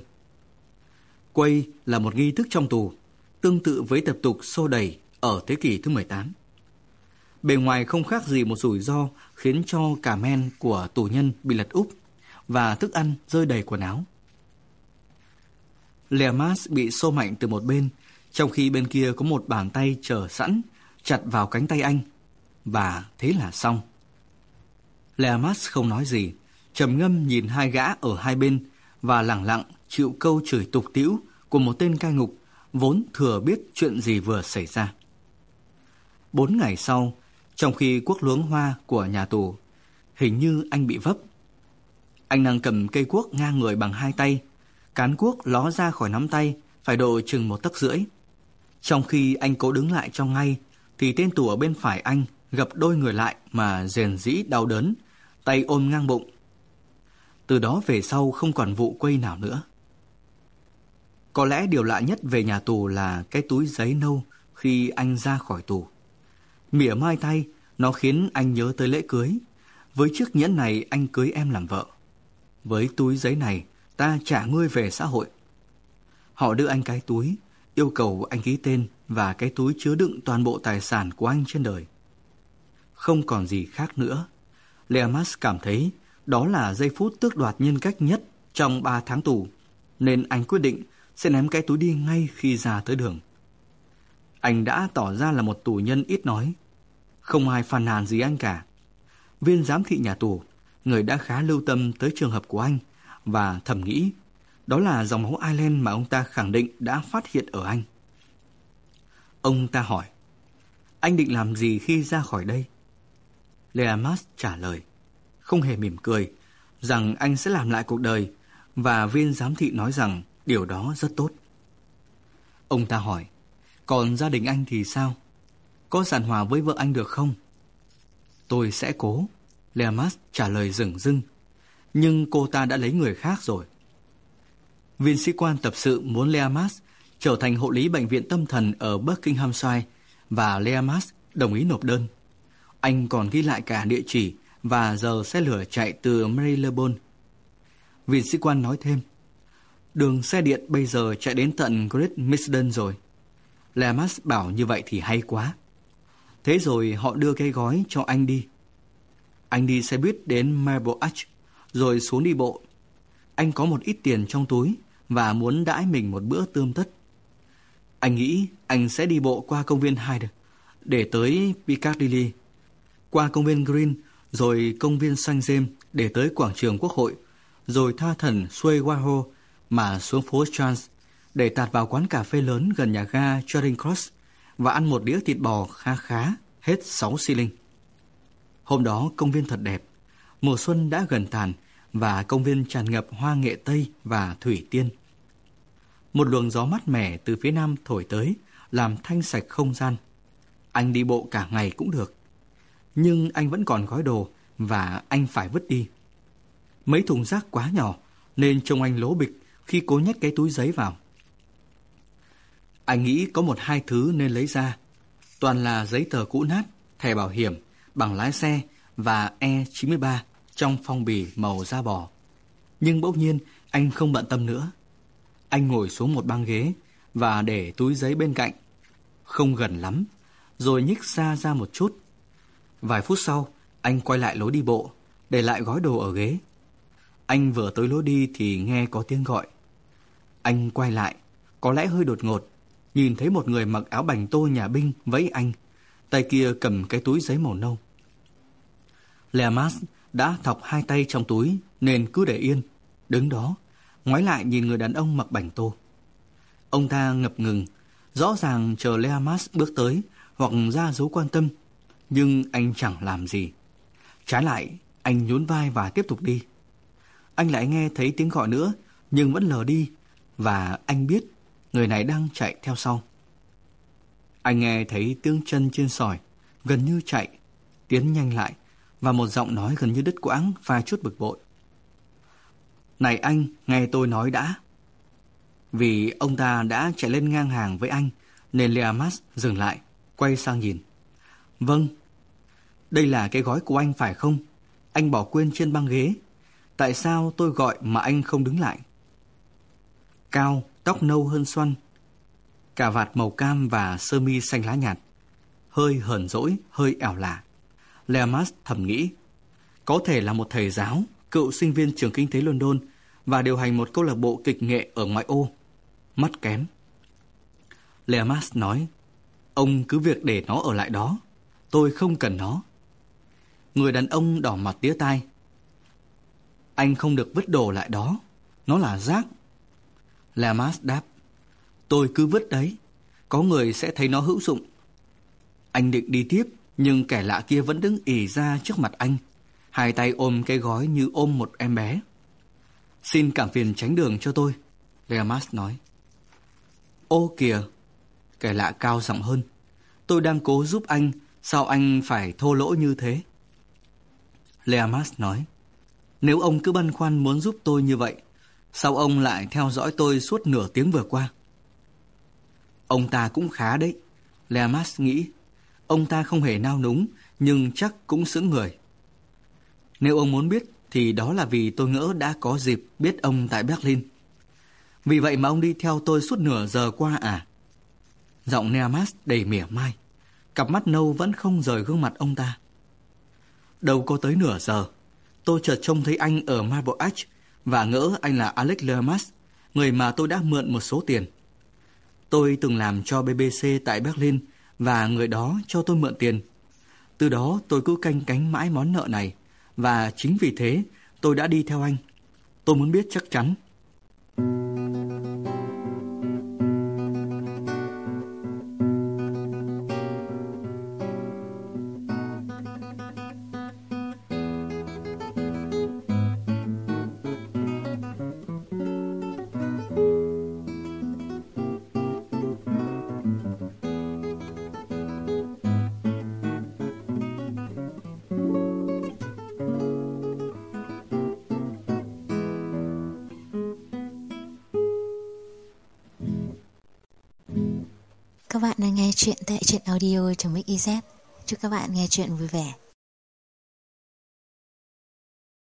Quây là một nghi thức trong tù, tương tự với tập tục xô đẩy ở thế kỷ thứ mười tám. Bề ngoài không khác gì một rủi ro khiến cho cả men của tù nhân bị lật úp và thức ăn rơi đầy quần áo. Leamas bị xô mạnh từ một bên, trong khi bên kia có một bàn tay chờ sẵn chặt vào cánh tay anh, và thế là xong. Leamas không nói gì, trầm ngâm nhìn hai gã ở hai bên và lẳng lặng chịu câu chửi tục tĩu của một tên cai ngục vốn thừa biết chuyện gì vừa xảy ra. Bốn ngày sau, trong khi cuốc luống hoa của nhà tù, hình như anh bị vấp. Anh đang cầm cây cuốc ngang người bằng hai tay, cán cuốc ló ra khỏi nắm tay, phải độ chừng một tấc rưỡi. Trong khi anh cố đứng lại cho ngay, thì tên tù ở bên phải anh gập đôi người lại mà rền rĩ đau đớn, tay ôm ngang bụng. Từ đó về sau không còn vụ quây nào nữa. Có lẽ điều lạ nhất về nhà tù là cái túi giấy nâu khi anh ra khỏi tù. Mỉa mai tay, nó khiến anh nhớ tới lễ cưới. Với chiếc nhẫn này anh cưới em làm vợ. Với túi giấy này ta trả ngươi về xã hội. Họ đưa anh cái túi, yêu cầu anh ký tên và cái túi chứa đựng toàn bộ tài sản của anh trên đời. Không còn gì khác nữa. Leamas cảm thấy đó là giây phút tước đoạt nhân cách nhất trong ba tháng tù, nên anh quyết định sẽ ném cái túi đi ngay khi ra tới đường. Anh đã tỏ ra là một tù nhân ít nói. Không ai phàn nàn gì anh cả. Viên giám thị nhà tù, người đã khá lưu tâm tới trường hợp của anh và thầm nghĩ đó là dòng máu Ireland mà ông ta khẳng định đã phát hiện ở anh. Ông ta hỏi, anh định làm gì khi ra khỏi đây? Leamas trả lời, không hề mỉm cười, rằng anh sẽ làm lại cuộc đời, và viên giám thị nói rằng điều đó rất tốt. Ông ta hỏi, còn gia đình anh thì sao? Có giảng hòa với vợ anh được không? Tôi sẽ cố, Leamas trả lời dửng dưng, nhưng cô ta đã lấy người khác rồi. Viên sĩ quan tập sự muốn Leamas trở thành hộ lý bệnh viện tâm thần ở Buckinghamshire, và Leamas đồng ý nộp đơn. Anh còn ghi lại cả địa chỉ và giờ xe lửa chạy từ Marylebone. Viên sĩ quan nói thêm, đường xe điện bây giờ chạy đến tận Great Misden rồi. Leamas bảo như vậy thì hay quá. Thế rồi họ đưa cái gói cho anh đi. Anh đi xe buýt đến Marble Arch, rồi xuống đi bộ. Anh có một ít tiền trong túi và muốn đãi mình một bữa tươm tất. Anh nghĩ anh sẽ đi bộ qua công viên Hyde để tới Piccadilly, qua công viên Green, rồi công viên Saint James để tới quảng trường Quốc hội, rồi tha thẩn xuôi Whitehall mà xuống phố Strand để tạt vào quán cà phê lớn gần nhà ga Charing Cross và ăn một đĩa thịt bò khá khá, hết sáu xi linh. Hôm đó công viên thật đẹp, mùa xuân đã gần tàn và công viên tràn ngập hoa nghệ tây và thủy tiên. Một luồng gió mát mẻ từ phía nam thổi tới, làm thanh sạch không gian. Anh đi bộ cả ngày cũng được. Nhưng anh vẫn còn gói đồ và anh phải vứt đi. Mấy thùng rác quá nhỏ nên trông anh lố bịch khi cố nhét cái túi giấy vào. Anh nghĩ có một hai thứ nên lấy ra. Toàn là giấy tờ cũ nát, thẻ bảo hiểm, bằng lái xe và E chín mươi ba trong phong bì màu da bò. Nhưng bỗng nhiên anh không bận tâm nữa. Anh ngồi xuống một băng ghế và để túi giấy bên cạnh, không gần lắm, rồi nhích xa ra một chút. Vài phút sau, anh quay lại lối đi bộ, để lại gói đồ ở ghế. Anh vừa tới lối đi thì nghe có tiếng gọi. Anh quay lại, có lẽ hơi đột ngột, nhìn thấy một người mặc áo bành tô nhà binh vẫy anh, tay kia cầm cái túi giấy màu nâu. Leamas đã thọc hai tay trong túi nên cứ để yên, đứng đó, ngoái lại nhìn người đàn ông mặc bành tô. Ông ta ngập ngừng, rõ ràng chờ Leamas bước tới hoặc ra dấu quan tâm, nhưng anh chẳng làm gì. Trái lại, anh nhún vai và tiếp tục đi. Anh lại nghe thấy tiếng gọi nữa, nhưng vẫn lờ đi, và anh biết người này đang chạy theo sau. Anh nghe thấy tiếng chân trên sỏi, gần như chạy, tiến nhanh lại, và một giọng nói gần như đứt quãng pha chút bực bội. Này anh, nghe tôi nói đã. Vì ông ta đã chạy lên ngang hàng với anh, nên Leamas dừng lại, quay sang nhìn. Vâng, đây là cái gói của anh phải không? Anh bỏ quên trên băng ghế. Tại sao tôi gọi mà anh không đứng lại? Cao, tóc nâu hơn xoăn, cà vạt màu cam và sơ mi xanh lá nhạt, hơi hờn dỗi, hơi ẻo lả. Leamas thầm nghĩ, có thể là một thầy giáo, cựu sinh viên trường kinh tế London và điều hành một câu lạc bộ kịch nghệ ở ngoại ô. Mắt kém. Leamas nói, Ông cứ việc để nó ở lại đó. Tôi không cần nó. Người đàn ông đỏ mặt tía tai. Anh không được vứt đồ lại đó. Nó là rác. Lemmas đáp. Tôi cứ vứt đấy. Có người sẽ thấy nó hữu dụng. Anh định đi tiếp, nhưng kẻ lạ kia vẫn đứng ì ra trước mặt anh, hai tay ôm cái gói như ôm một em bé. Xin cảm phiền tránh đường cho tôi, Lemmas nói. Ô kìa, kẻ lạ cao giọng hơn. Tôi đang cố giúp anh, sao anh phải thô lỗ như thế? Lemmas nói. Nếu ông cứ băn khoăn muốn giúp tôi như vậy, sao ông lại theo dõi tôi suốt nửa tiếng vừa qua? Ông ta cũng khá đấy, Lemmas nghĩ. Ông ta không hề nao núng, nhưng chắc cũng sững người. Nếu ông muốn biết, thì đó là vì tôi ngỡ đã có dịp biết ông tại Berlin. Vì vậy mà ông đi theo tôi suốt nửa giờ qua à? Giọng Lemmas đầy mỉa mai. Cặp mắt nâu vẫn không rời gương mặt ông ta. Đâu có tới nửa giờ, tôi chợt trông thấy anh ở Marble Arch và ngỡ anh là Alex Lemmas, người mà tôi đã mượn một số tiền. Tôi từng làm cho bê bê xê tại Berlin và người đó cho tôi mượn tiền. Từ đó tôi cứ canh cánh mãi món nợ này, và chính vì thế tôi đã đi theo anh. Tôi muốn biết chắc chắn. Các bạn đang nghe chuyện tại truyện audio.mixyz. Chúc các bạn nghe chuyện vui vẻ.